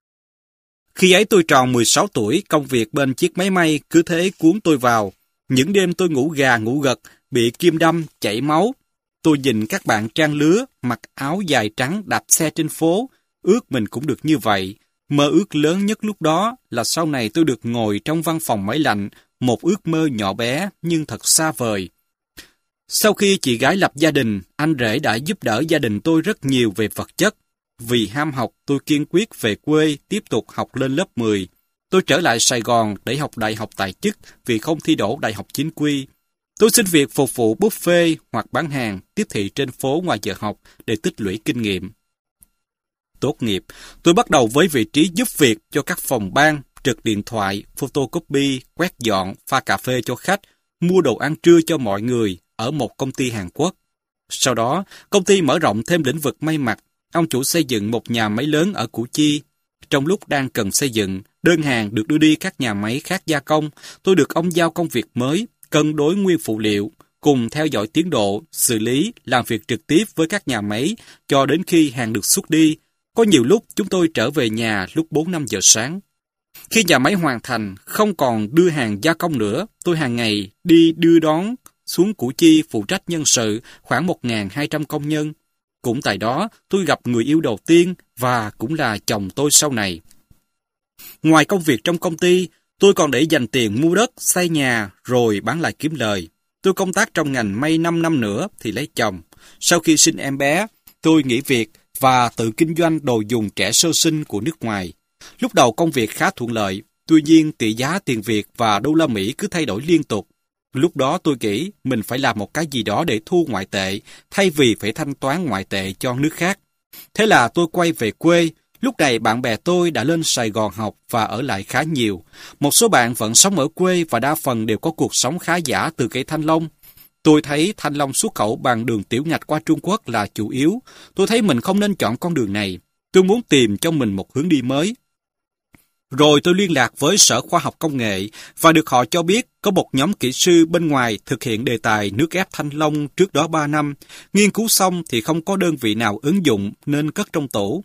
Khi ấy tôi tròn mười sáu tuổi, công việc bên chiếc máy may cứ thế cuốn tôi vào. Những đêm tôi ngủ gà ngủ gật, bị kim đâm, chảy máu. Tôi nhìn các bạn trang lứa, mặc áo dài trắng đạp xe trên phố, ước mình cũng được như vậy. Mơ ước lớn nhất lúc đó là sau này tôi được ngồi trong văn phòng máy lạnh, một ước mơ nhỏ bé nhưng thật xa vời. Sau khi chị gái lập gia đình, anh rể đã giúp đỡ gia đình tôi rất nhiều về vật chất. Vì ham học, tôi kiên quyết về quê tiếp tục học lên lớp mười. Tôi trở lại Sài Gòn để học đại học tài chức vì không thi đỗ đại học chính quy. Tôi xin việc phục vụ buffet hoặc bán hàng, tiếp thị trên phố ngoài giờ học để tích lũy kinh nghiệm. Tốt nghiệp, tôi bắt đầu với vị trí giúp việc cho các phòng ban, trực điện thoại, photocopy, quét dọn, pha cà phê cho khách, mua đồ ăn trưa cho mọi người ở một công ty Hàn Quốc. Sau đó, công ty mở rộng thêm lĩnh vực may mặc. Ông chủ xây dựng một nhà máy lớn ở Củ Chi. Trong lúc đang cần xây dựng, đơn hàng được đưa đi các nhà máy khác gia công, tôi được ông giao công việc mới, cân đối nguyên phụ liệu, cùng theo dõi tiến độ, xử lý, làm việc trực tiếp với các nhà máy cho đến khi hàng được xuất đi. Có nhiều lúc chúng tôi trở về nhà lúc bốn năm giờ sáng. Khi nhà máy hoàn thành, không còn đưa hàng gia công nữa, tôi hàng ngày đi đưa đón xuống Củ Chi phụ trách nhân sự khoảng một nghìn hai trăm công nhân. Cũng tại đó, tôi gặp người yêu đầu tiên và cũng là chồng tôi sau này. Ngoài công việc trong công ty, tôi còn để dành tiền mua đất, xây nhà rồi bán lại kiếm lời. Tôi công tác trong ngành may năm năm nữa thì lấy chồng. Sau khi sinh em bé, tôi nghỉ việc và tự kinh doanh đồ dùng trẻ sơ sinh của nước ngoài. Lúc đầu công việc khá thuận lợi, tuy nhiên tỷ giá tiền Việt và đô la Mỹ cứ thay đổi liên tục. Lúc đó tôi nghĩ mình phải làm một cái gì đó để thu ngoại tệ, thay vì phải thanh toán ngoại tệ cho nước khác. Thế là tôi quay về quê. Lúc này bạn bè tôi đã lên Sài Gòn học và ở lại khá nhiều. Một số bạn vẫn sống ở quê và đa phần đều có cuộc sống khá giả từ cây thanh long. Tôi thấy thanh long xuất khẩu bằng đường tiểu ngạch qua Trung Quốc là chủ yếu. Tôi thấy mình không nên chọn con đường này. Tôi muốn tìm cho mình một hướng đi mới. Rồi tôi liên lạc với Sở Khoa học Công nghệ và được họ cho biết có một nhóm kỹ sư bên ngoài thực hiện đề tài nước ép thanh long trước đó ba năm. Nghiên cứu xong thì không có đơn vị nào ứng dụng nên cất trong tủ.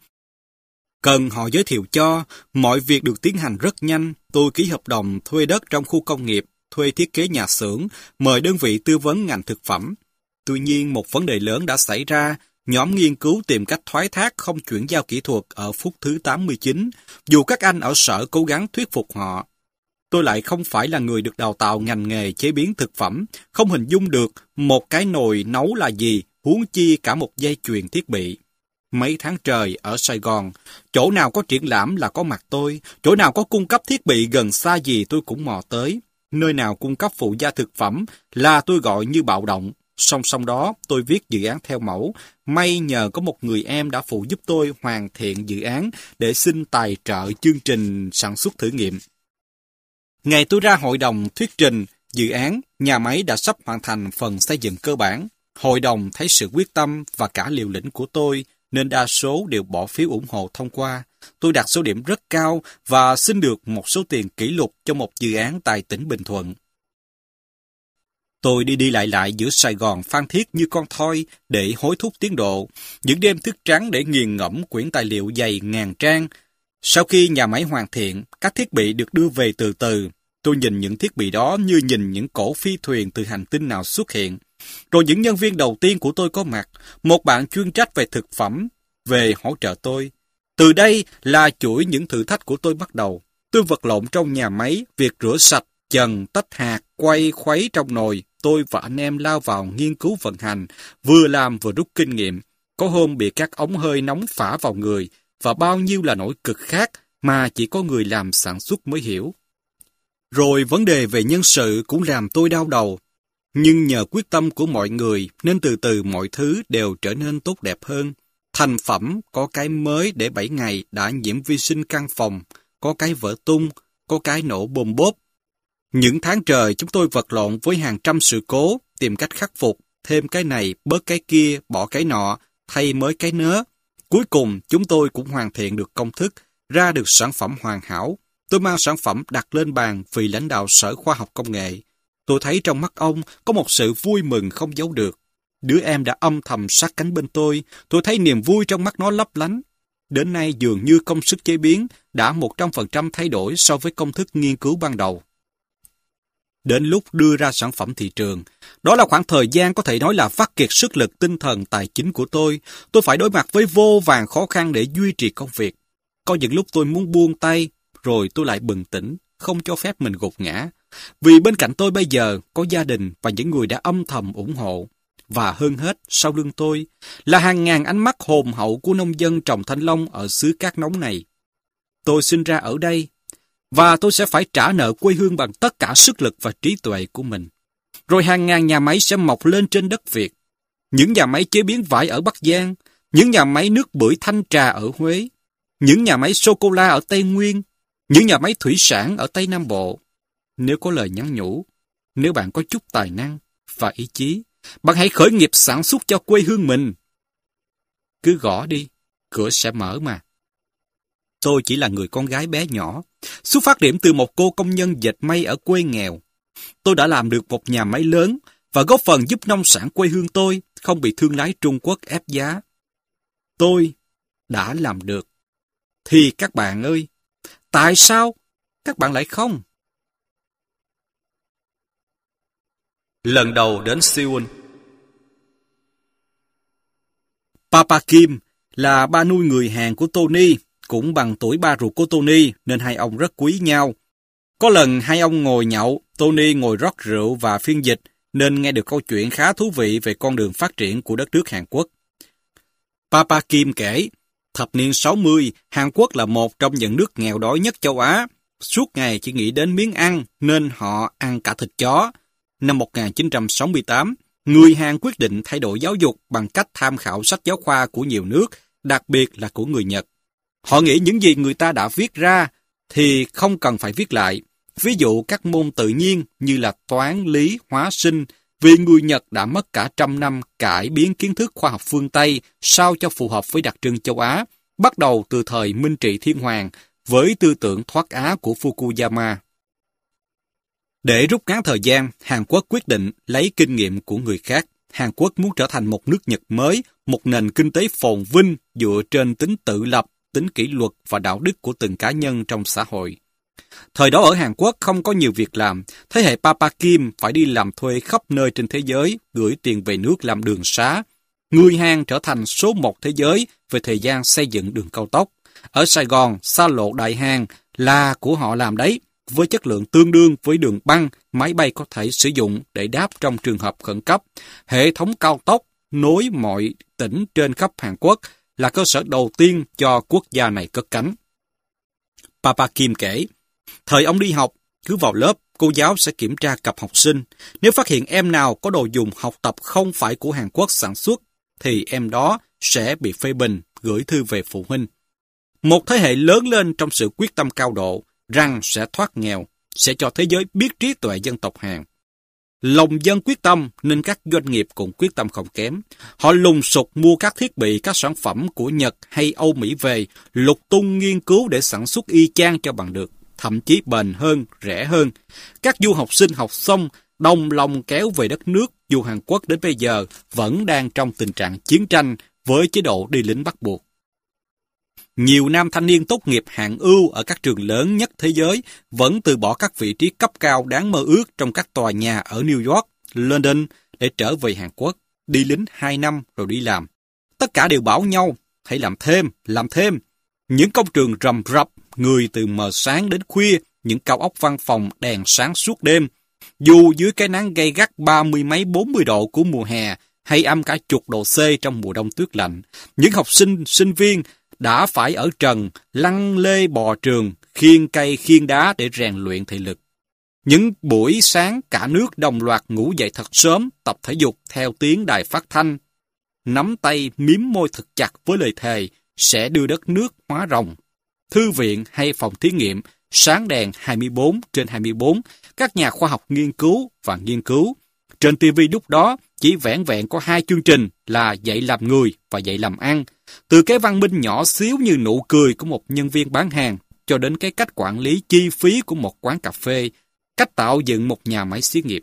Cần họ giới thiệu cho, mọi việc được tiến hành rất nhanh. Tôi ký hợp đồng thuê đất trong khu công nghiệp, thuê thiết kế nhà xưởng, mời đơn vị tư vấn ngành thực phẩm. Tuy nhiên một vấn đề lớn đã xảy ra. Nhóm nghiên cứu tìm cách thoái thác không chuyển giao kỹ thuật ở phút thứ tám mươi chín, dù các anh ở sở cố gắng thuyết phục họ. Tôi lại không phải là người được đào tạo ngành nghề chế biến thực phẩm, không hình dung được một cái nồi nấu là gì, huống chi cả một dây chuyền thiết bị. Mấy tháng trời ở Sài Gòn, chỗ nào có triển lãm là có mặt tôi, chỗ nào có cung cấp thiết bị gần xa gì tôi cũng mò tới, nơi nào cung cấp phụ gia thực phẩm là tôi gọi như bạo động. Song song đó, tôi viết dự án theo mẫu, may nhờ có một người em đã phụ giúp tôi hoàn thiện dự án để xin tài trợ chương trình sản xuất thử nghiệm. Ngày tôi ra hội đồng thuyết trình dự án, nhà máy đã sắp hoàn thành phần xây dựng cơ bản. Hội đồng thấy sự quyết tâm và cả liều lĩnh của tôi nên đa số đều bỏ phiếu ủng hộ thông qua. Tôi đặt số điểm rất cao và xin được một số tiền kỷ lục cho một dự án tại tỉnh Bình Thuận. Tôi đi đi lại lại giữa Sài Gòn, Phan Thiết như con thoi để hối thúc tiến độ, những đêm thức trắng để nghiền ngẫm quyển tài liệu dày ngàn trang. Sau khi nhà máy hoàn thiện, các thiết bị được đưa về từ từ. Tôi nhìn những thiết bị đó như nhìn những cỗ phi thuyền từ hành tinh nào xuất hiện. Rồi những nhân viên đầu tiên của tôi có mặt, một bạn chuyên trách về thực phẩm, về hỗ trợ tôi. Từ đây là chuỗi những thử thách của tôi bắt đầu. Tôi vật lộn trong nhà máy, việc rửa sạch, chần, tách hạt, quay, khuấy trong nồi. Tôi và anh em lao vào nghiên cứu vận hành, vừa làm vừa rút kinh nghiệm. Có hôm bị các ống hơi nóng phả vào người, và bao nhiêu là nỗi cực khác mà chỉ có người làm sản xuất mới hiểu. Rồi vấn đề về nhân sự cũng làm tôi đau đầu. Nhưng nhờ quyết tâm của mọi người nên từ từ mọi thứ đều trở nên tốt đẹp hơn. Thành phẩm có cái mới để bảy ngày đã nhiễm vi sinh căn phòng, có cái vỡ tung, có cái nổ bôm bốp. Những tháng trời chúng tôi vật lộn với hàng trăm sự cố, tìm cách khắc phục, thêm cái này, bớt cái kia, bỏ cái nọ, thay mới cái nớ. Cuối cùng chúng tôi cũng hoàn thiện được công thức, ra được sản phẩm hoàn hảo. Tôi mang sản phẩm đặt lên bàn vì lãnh đạo Sở Khoa học Công nghệ. Tôi thấy trong mắt ông có một sự vui mừng không giấu được. Đứa em đã âm thầm sát cánh bên tôi, tôi thấy niềm vui trong mắt nó lấp lánh. Đến nay dường như công sức chế biến đã một trăm phần trăm thay đổi so với công thức nghiên cứu ban đầu. Đến lúc đưa ra sản phẩm thị trường, đó là khoảng thời gian có thể nói là vắt kiệt sức lực tinh thần tài chính của tôi. Tôi phải đối mặt với vô vàn khó khăn để duy trì công việc. Có những lúc tôi muốn buông tay, rồi tôi lại bừng tỉnh, không cho phép mình gục ngã. Vì bên cạnh tôi bây giờ có gia đình và những người đã âm thầm ủng hộ. Và hơn hết, sau lưng tôi, là hàng ngàn ánh mắt hồn hậu của nông dân trồng thanh long ở xứ cát nóng này. Tôi sinh ra ở đây, và tôi sẽ phải trả nợ quê hương bằng tất cả sức lực và trí tuệ của mình. Rồi hàng ngàn nhà máy sẽ mọc lên trên đất Việt. Những nhà máy chế biến vải ở Bắc Giang, những nhà máy nước bưởi thanh trà ở Huế, những nhà máy sô-cô-la ở Tây Nguyên, những nhà máy thủy sản ở Tây Nam Bộ. Nếu có lời nhắn nhủ, nếu bạn có chút tài năng và ý chí, bạn hãy khởi nghiệp sản xuất cho quê hương mình. Cứ gõ đi, cửa sẽ mở mà. Tôi chỉ là người con gái bé nhỏ, xuất phát điểm từ một cô công nhân dệt may ở quê nghèo. Tôi đã làm được một nhà máy lớn và góp phần giúp nông sản quê hương tôi không bị thương lái Trung Quốc ép giá. Tôi đã làm được. Thì các bạn ơi, tại sao các bạn lại không? Lần đầu đến Seoul. Papa Kim là ba nuôi người Hàn của Tony, cũng bằng tuổi ba ruột của Tony nên hai ông rất quý nhau. Có lần hai ông ngồi nhậu, Tony ngồi rót rượu và phiên dịch nên nghe được câu chuyện khá thú vị về con đường phát triển của đất nước Hàn Quốc. Papa Kim kể, thập niên sáu mươi, Hàn Quốc là một trong những nước nghèo đói nhất châu Á. Suốt ngày chỉ nghĩ đến miếng ăn nên họ ăn cả thịt chó. Năm một nghìn chín trăm sáu mươi tám, người Hàn quyết định thay đổi giáo dục bằng cách tham khảo sách giáo khoa của nhiều nước, đặc biệt là của người Nhật. Họ nghĩ những gì người ta đã viết ra thì không cần phải viết lại. Ví dụ các môn tự nhiên như là toán, lý, hóa sinh, vì người Nhật đã mất cả trăm năm cải biến kiến thức khoa học phương Tây sao cho phù hợp với đặc trưng châu Á, bắt đầu từ thời Minh trị Thiên Hoàng với tư tưởng thoát Á của Fukuyama. Để rút ngắn thời gian, Hàn Quốc quyết định lấy kinh nghiệm của người khác. Hàn Quốc muốn trở thành một nước Nhật mới, một nền kinh tế phồn vinh dựa trên tính tự lập, tính kỷ luật và đạo đức của từng cá nhân trong xã hội. Thời đó ở Hàn Quốc không có nhiều việc làm, thế hệ Papa Kim phải đi làm thuê khắp nơi trên thế giới, gửi tiền về nước làm đường xá. Người Hàn trở thành số một thế giới về thời gian xây dựng đường cao tốc. Ở Sài Gòn, xa lộ Đại Hàn là của họ làm đấy, với chất lượng tương đương với đường băng, máy bay có thể sử dụng để đáp trong trường hợp khẩn cấp. Hệ thống cao tốc nối mọi tỉnh trên khắp Hàn Quốc là cơ sở đầu tiên cho quốc gia này cất cánh. Papa Kim kể, thời ông đi học, cứ vào lớp, cô giáo sẽ kiểm tra cặp học sinh. Nếu phát hiện em nào có đồ dùng học tập không phải của Hàn Quốc sản xuất, thì em đó sẽ bị phê bình, gửi thư về phụ huynh. Một thế hệ lớn lên trong sự quyết tâm cao độ, rằng sẽ thoát nghèo, sẽ cho thế giới biết trí tuệ dân tộc Hàn. Lòng dân quyết tâm nên các doanh nghiệp cũng quyết tâm không kém. Họ lùng sục mua các thiết bị, các sản phẩm của Nhật hay Âu Mỹ về, lục tung nghiên cứu để sản xuất y chang cho bằng được, thậm chí bền hơn, rẻ hơn. Các du học sinh học xong, đồng lòng kéo về đất nước, dù Hàn Quốc đến bây giờ vẫn đang trong tình trạng chiến tranh với chế độ đi lính bắt buộc. Nhiều nam thanh niên tốt nghiệp hạng ưu ở các trường lớn nhất thế giới vẫn từ bỏ các vị trí cấp cao đáng mơ ước trong các tòa nhà ở New York, London để trở về Hàn Quốc, đi lính hai năm rồi đi làm. Tất cả đều bảo nhau, hãy làm thêm, làm thêm. Những công trường rầm rập, người từ mờ sáng đến khuya, những cao ốc văn phòng đèn sáng suốt đêm. Dù dưới cái nắng gay gắt ba mươi mấy bốn mươi độ của mùa hè hay âm cả chục độ C trong mùa đông tuyết lạnh, những học sinh, sinh viên đã phải ở trần, lăn lê bò trường, khiêng cây khiêng đá để rèn luyện thể lực. Những buổi sáng cả nước đồng loạt ngủ dậy thật sớm, tập thể dục theo tiếng đài phát thanh, nắm tay miếm môi thật chặt với lời thề sẽ đưa đất nước hóa rồng. Thư viện hay phòng thí nghiệm, sáng đèn hai mươi bốn trên hai mươi bốn, các nhà khoa học nghiên cứu và nghiên cứu. Trên ti vi lúc đó chỉ vẻn vẹn có hai chương trình là dạy làm người và dạy làm ăn. Từ cái văn minh nhỏ xíu như nụ cười của một nhân viên bán hàng cho đến cái cách quản lý chi phí của một quán cà phê, cách tạo dựng một nhà máy xí nghiệp.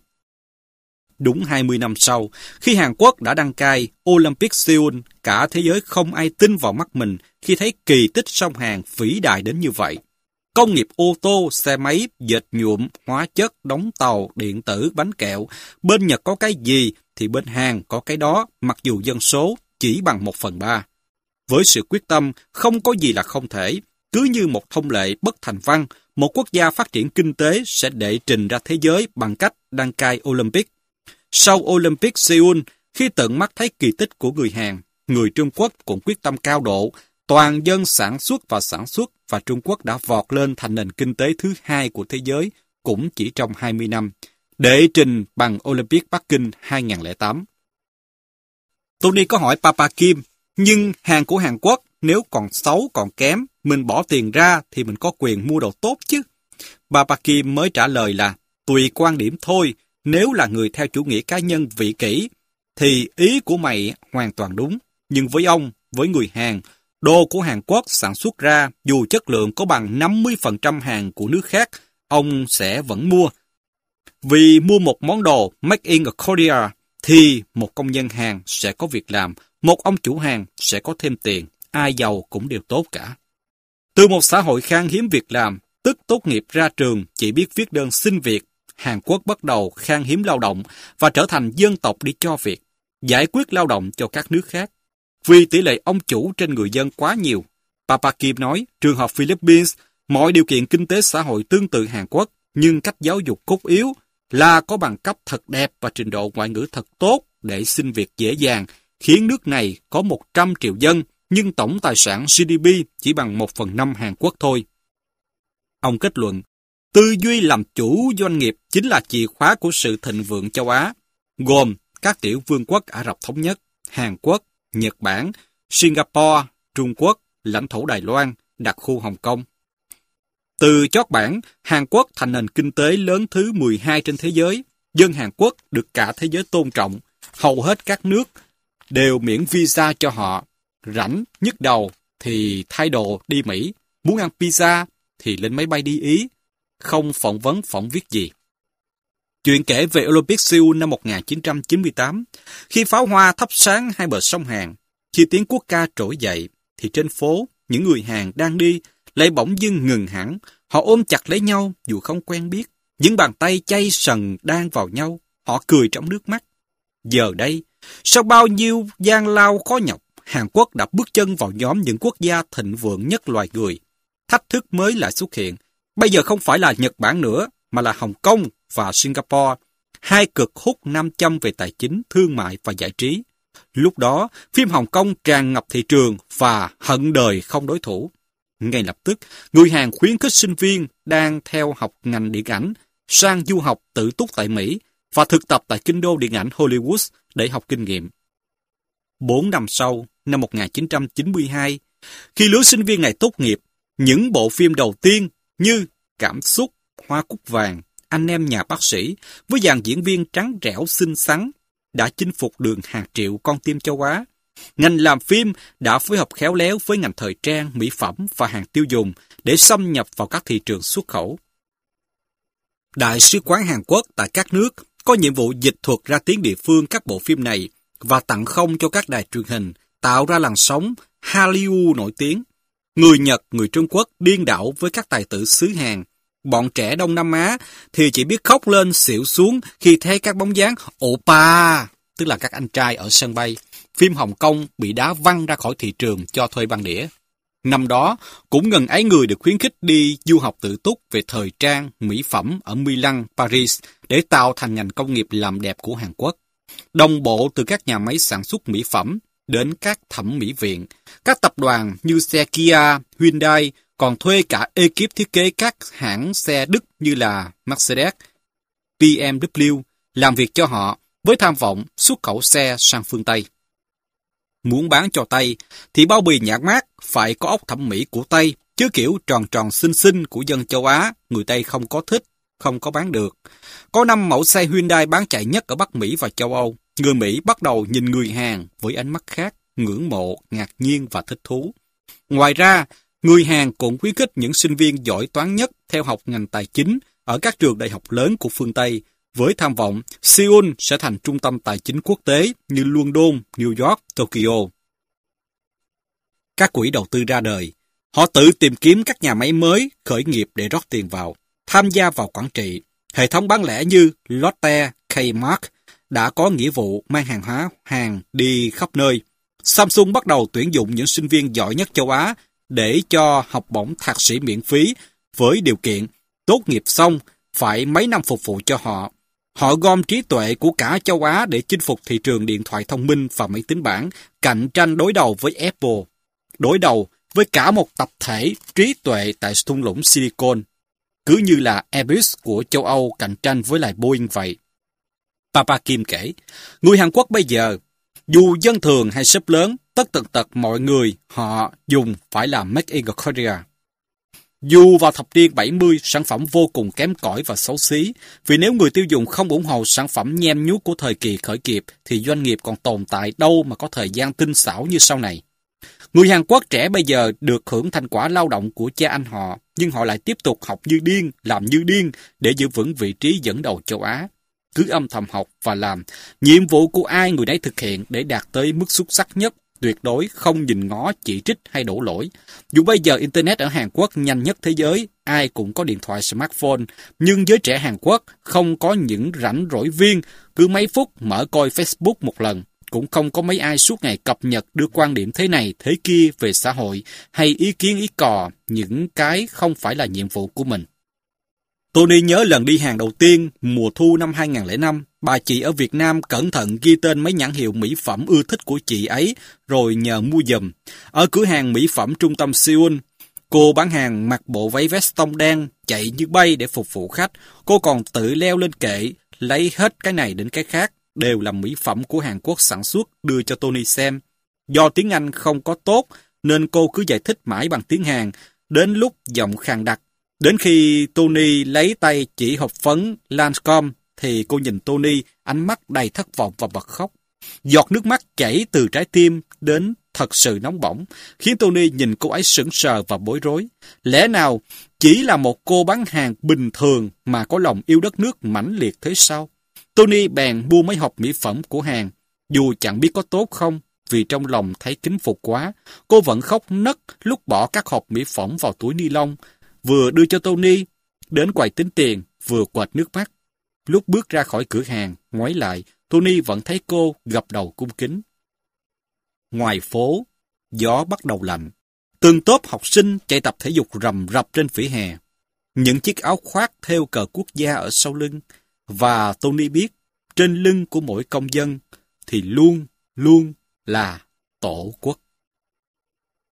Đúng hai mươi năm sau, khi Hàn Quốc đã đăng cai Olympic Seoul, cả thế giới không ai tin vào mắt mình khi thấy kỳ tích sông Hàn vĩ đại đến như vậy. Công nghiệp ô tô, xe máy, dệt nhuộm, hóa chất, đóng tàu, điện tử, bánh kẹo. Bên Nhật có cái gì thì bên Hàn có cái đó, mặc dù dân số chỉ bằng một phần ba. Với sự quyết tâm, không có gì là không thể. Cứ như một thông lệ bất thành văn, một quốc gia phát triển kinh tế sẽ đệ trình ra thế giới bằng cách đăng cai Olympic. Sau Olympic Seoul, khi tận mắt thấy kỳ tích của người Hàn, người Trung Quốc cũng quyết tâm cao độ, toàn dân sản xuất và sản xuất, và Trung Quốc đã vọt lên thành nền kinh tế thứ hai của thế giới cũng chỉ trong hai mươi năm, đệ trình bằng Olympic Bắc Kinh hai không không tám. Tony có hỏi Papa Kim, nhưng hàng của Hàn Quốc nếu còn xấu còn kém, mình bỏ tiền ra thì mình có quyền mua đồ tốt chứ. Papa Kim mới trả lời là, tùy quan điểm thôi, nếu là người theo chủ nghĩa cá nhân vị kỷ, thì ý của mày hoàn toàn đúng. Nhưng với ông, với người Hàn, đồ của Hàn Quốc sản xuất ra, dù chất lượng có bằng năm mươi phần trăm hàng của nước khác, ông sẽ vẫn mua. Vì mua một món đồ Made in Korea, thì một công nhân Hàn sẽ có việc làm, một ông chủ Hàn sẽ có thêm tiền, ai giàu cũng đều tốt cả. Từ một xã hội khan hiếm việc làm, tức tốt nghiệp ra trường chỉ biết viết đơn xin việc, Hàn Quốc bắt đầu khan hiếm lao động và trở thành dân tộc đi cho việc, giải quyết lao động cho các nước khác. Vì tỷ lệ ông chủ trên người dân quá nhiều, Papa Kim nói, trường hợp Philippines, mọi điều kiện kinh tế xã hội tương tự Hàn Quốc, nhưng cách giáo dục cốt yếu là có bằng cấp thật đẹp và trình độ ngoại ngữ thật tốt để xin việc dễ dàng, khiến nước này có một trăm triệu dân, nhưng tổng tài sản giê đê pê chỉ bằng một phần năm Hàn Quốc thôi. Ông kết luận, tư duy làm chủ doanh nghiệp chính là chìa khóa của sự thịnh vượng châu Á, gồm các tiểu vương quốc Ả Rập Thống Nhất, Hàn Quốc, Nhật Bản, Singapore, Trung Quốc, lãnh thổ Đài Loan, đặc khu Hồng Kông. Từ chót bảng, Hàn Quốc thành nền kinh tế lớn thứ mười hai trên thế giới, dân Hàn Quốc được cả thế giới tôn trọng, hầu hết các nước đều miễn visa cho họ, rảnh, nhức đầu thì thay đồ đi Mỹ, muốn ăn pizza thì lên máy bay đi Ý, không phỏng vấn phỏng viết gì. Chuyện kể về Olympic Seoul năm một nghìn chín trăm chín mươi tám, khi pháo hoa thắp sáng hai bờ sông Hàn, khi tiếng quốc ca trỗi dậy, thì trên phố, những người Hàn đang đi, lại bỗng dưng ngừng hẳn, họ ôm chặt lấy nhau dù không quen biết, những bàn tay chay sần đan vào nhau, họ cười trong nước mắt. Giờ đây, sau bao nhiêu gian lao khó nhọc, Hàn Quốc đã bước chân vào nhóm những quốc gia thịnh vượng nhất loài người. Thách thức mới lại xuất hiện, bây giờ không phải là Nhật Bản nữa, mà là Hồng Kông và Singapore, hai cực hút nam châm về tài chính, thương mại và giải trí. Lúc đó, phim Hồng Kông tràn ngập thị trường và hận đời không đối thủ. Ngay lập tức, người Hàn khuyến khích sinh viên đang theo học ngành điện ảnh sang du học tự túc tại Mỹ và thực tập tại kinh đô điện ảnh Hollywood để học kinh nghiệm. Bốn năm sau, năm một nghìn chín trăm chín mươi hai, khi lứa sinh viên này tốt nghiệp, những bộ phim đầu tiên như Cảm xúc, Hoa cúc vàng, anh em nhà bác sĩ, với dàn diễn viên trắng trẻo xinh xắn, đã chinh phục đường hàng triệu con tim châu Á. Ngành làm phim đã phối hợp khéo léo với ngành thời trang, mỹ phẩm và hàng tiêu dùng để xâm nhập vào các thị trường xuất khẩu. Đại sứ quán Hàn Quốc tại các nước có nhiệm vụ dịch thuật ra tiếng địa phương các bộ phim này và tặng không cho các đài truyền hình, tạo ra làn sóng Hallyu nổi tiếng. Người Nhật, người Trung Quốc điên đảo với các tài tử xứ Hàn. Bọn trẻ Đông Nam Á thì chỉ biết khóc lên xỉu xuống khi thấy các bóng dáng oppa, tức là các anh trai ở sân bay. Phim Hồng Kông bị đá văng ra khỏi thị trường cho thuê băng đĩa. Năm đó, cũng ngần ấy người được khuyến khích đi du học tự túc về thời trang, mỹ phẩm ở Milan, Paris để tạo thành ngành công nghiệp làm đẹp của Hàn Quốc. Đồng bộ từ các nhà máy sản xuất mỹ phẩm đến các thẩm mỹ viện, các tập đoàn như xe Kia, Hyundai còn thuê cả ekip thiết kế các hãng xe Đức như là Mercedes, bê em vê làm việc cho họ với tham vọng xuất khẩu xe sang phương Tây. Muốn bán cho Tây thì bao bì nhãn mác phải có óc thẩm mỹ của Tây, chứ kiểu tròn tròn xinh xinh của dân châu Á, người Tây không có thích, không có bán được. Có năm mẫu xe Hyundai bán chạy nhất ở Bắc Mỹ và châu Âu. Người Mỹ bắt đầu nhìn người Hàn với ánh mắt khác, ngưỡng mộ, ngạc nhiên và thích thú. Ngoài ra, người Hàn cũng khuyến khích những sinh viên giỏi toán nhất theo học ngành tài chính ở các trường đại học lớn của phương Tây, với tham vọng Seoul sẽ thành trung tâm tài chính quốc tế như London, New York, Tokyo. Các quỹ đầu tư ra đời. Họ tự tìm kiếm các nhà máy mới, khởi nghiệp để rót tiền vào, tham gia vào quản trị. Hệ thống bán lẻ như Lotte, Kmart đã có nghĩa vụ mang hàng hóa Hàn đi khắp nơi. Samsung bắt đầu tuyển dụng những sinh viên giỏi nhất châu Á để cho học bổng thạc sĩ miễn phí với điều kiện tốt nghiệp xong phải mấy năm phục vụ cho họ. Họ gom trí tuệ của cả châu Á để chinh phục thị trường điện thoại thông minh và máy tính bảng, cạnh tranh đối đầu với Apple, đối đầu với cả một tập thể trí tuệ tại thung lũng Silicon, cứ như là Airbus của châu Âu cạnh tranh với lại Boeing vậy. Papa Kim kể, người Hàn Quốc bây giờ, dù dân thường hay shop lớn, tất tần tật mọi người họ dùng phải là Make in Korea. Dù vào thập niên bảy mươi, sản phẩm vô cùng kém cỏi và xấu xí, vì nếu người tiêu dùng không ủng hộ sản phẩm nhem nhuốc của thời kỳ khởi nghiệp, thì doanh nghiệp còn tồn tại đâu mà có thời gian tinh xảo như sau này. Người Hàn Quốc trẻ bây giờ được hưởng thành quả lao động của cha anh họ, nhưng họ lại tiếp tục học như điên, làm như điên để giữ vững vị trí dẫn đầu châu Á. Cứ âm thầm học và làm, nhiệm vụ của ai người nấy thực hiện để đạt tới mức xuất sắc nhất, tuyệt đối không nhìn ngó, chỉ trích hay đổ lỗi. Dù bây giờ Internet ở Hàn Quốc nhanh nhất thế giới, ai cũng có điện thoại smartphone, nhưng giới trẻ Hàn Quốc không có những rảnh rỗi viên, cứ mấy phút mở coi Facebook một lần. Cũng không có mấy ai suốt ngày cập nhật đưa quan điểm thế này, thế kia về xã hội, hay ý kiến ý cò, những cái không phải là nhiệm vụ của mình. Tony nhớ lần đi Hàn đầu tiên, mùa thu năm hai không không năm, bà chị ở Việt Nam cẩn thận ghi tên mấy nhãn hiệu mỹ phẩm ưa thích của chị ấy, rồi nhờ mua giùm. Ở cửa hàng mỹ phẩm trung tâm Seoul, cô bán hàng mặc bộ váy vest tông đen, chạy như bay để phục vụ khách. Cô còn tự leo lên kệ, lấy hết cái này đến cái khác, đều là mỹ phẩm của Hàn Quốc sản xuất đưa cho Tony xem. Do tiếng Anh không có tốt, nên cô cứ giải thích mãi bằng tiếng Hàn, đến lúc giọng khàn đặc. Đến khi Tony lấy tay chỉ hộp phấn Lancome, thì cô nhìn Tony, ánh mắt đầy thất vọng và bật khóc. Giọt nước mắt chảy từ trái tim đến thật sự nóng bỏng, khiến Tony nhìn cô ấy sững sờ và bối rối. Lẽ nào chỉ là một cô bán hàng bình thường mà có lòng yêu đất nước mãnh liệt thế sao? Tony bèn mua mấy hộp mỹ phẩm của Hàn, dù chẳng biết có tốt không, vì trong lòng thấy kính phục quá. Cô vẫn khóc nấc lúc bỏ các hộp mỹ phẩm vào túi ni lông, vừa đưa cho Tony, đến quầy tính tiền, vừa quệt nước mắt. Lúc bước ra khỏi cửa hàng, ngoái lại, Tony vẫn thấy cô gập đầu cung kính. Ngoài phố, gió bắt đầu lạnh. Từng tốp học sinh chạy tập thể dục rầm rập trên vỉa hè. Những chiếc áo khoác thêu cờ quốc gia ở sau lưng. Và Tony biết, trên lưng của mỗi công dân thì luôn, luôn là Tổ quốc.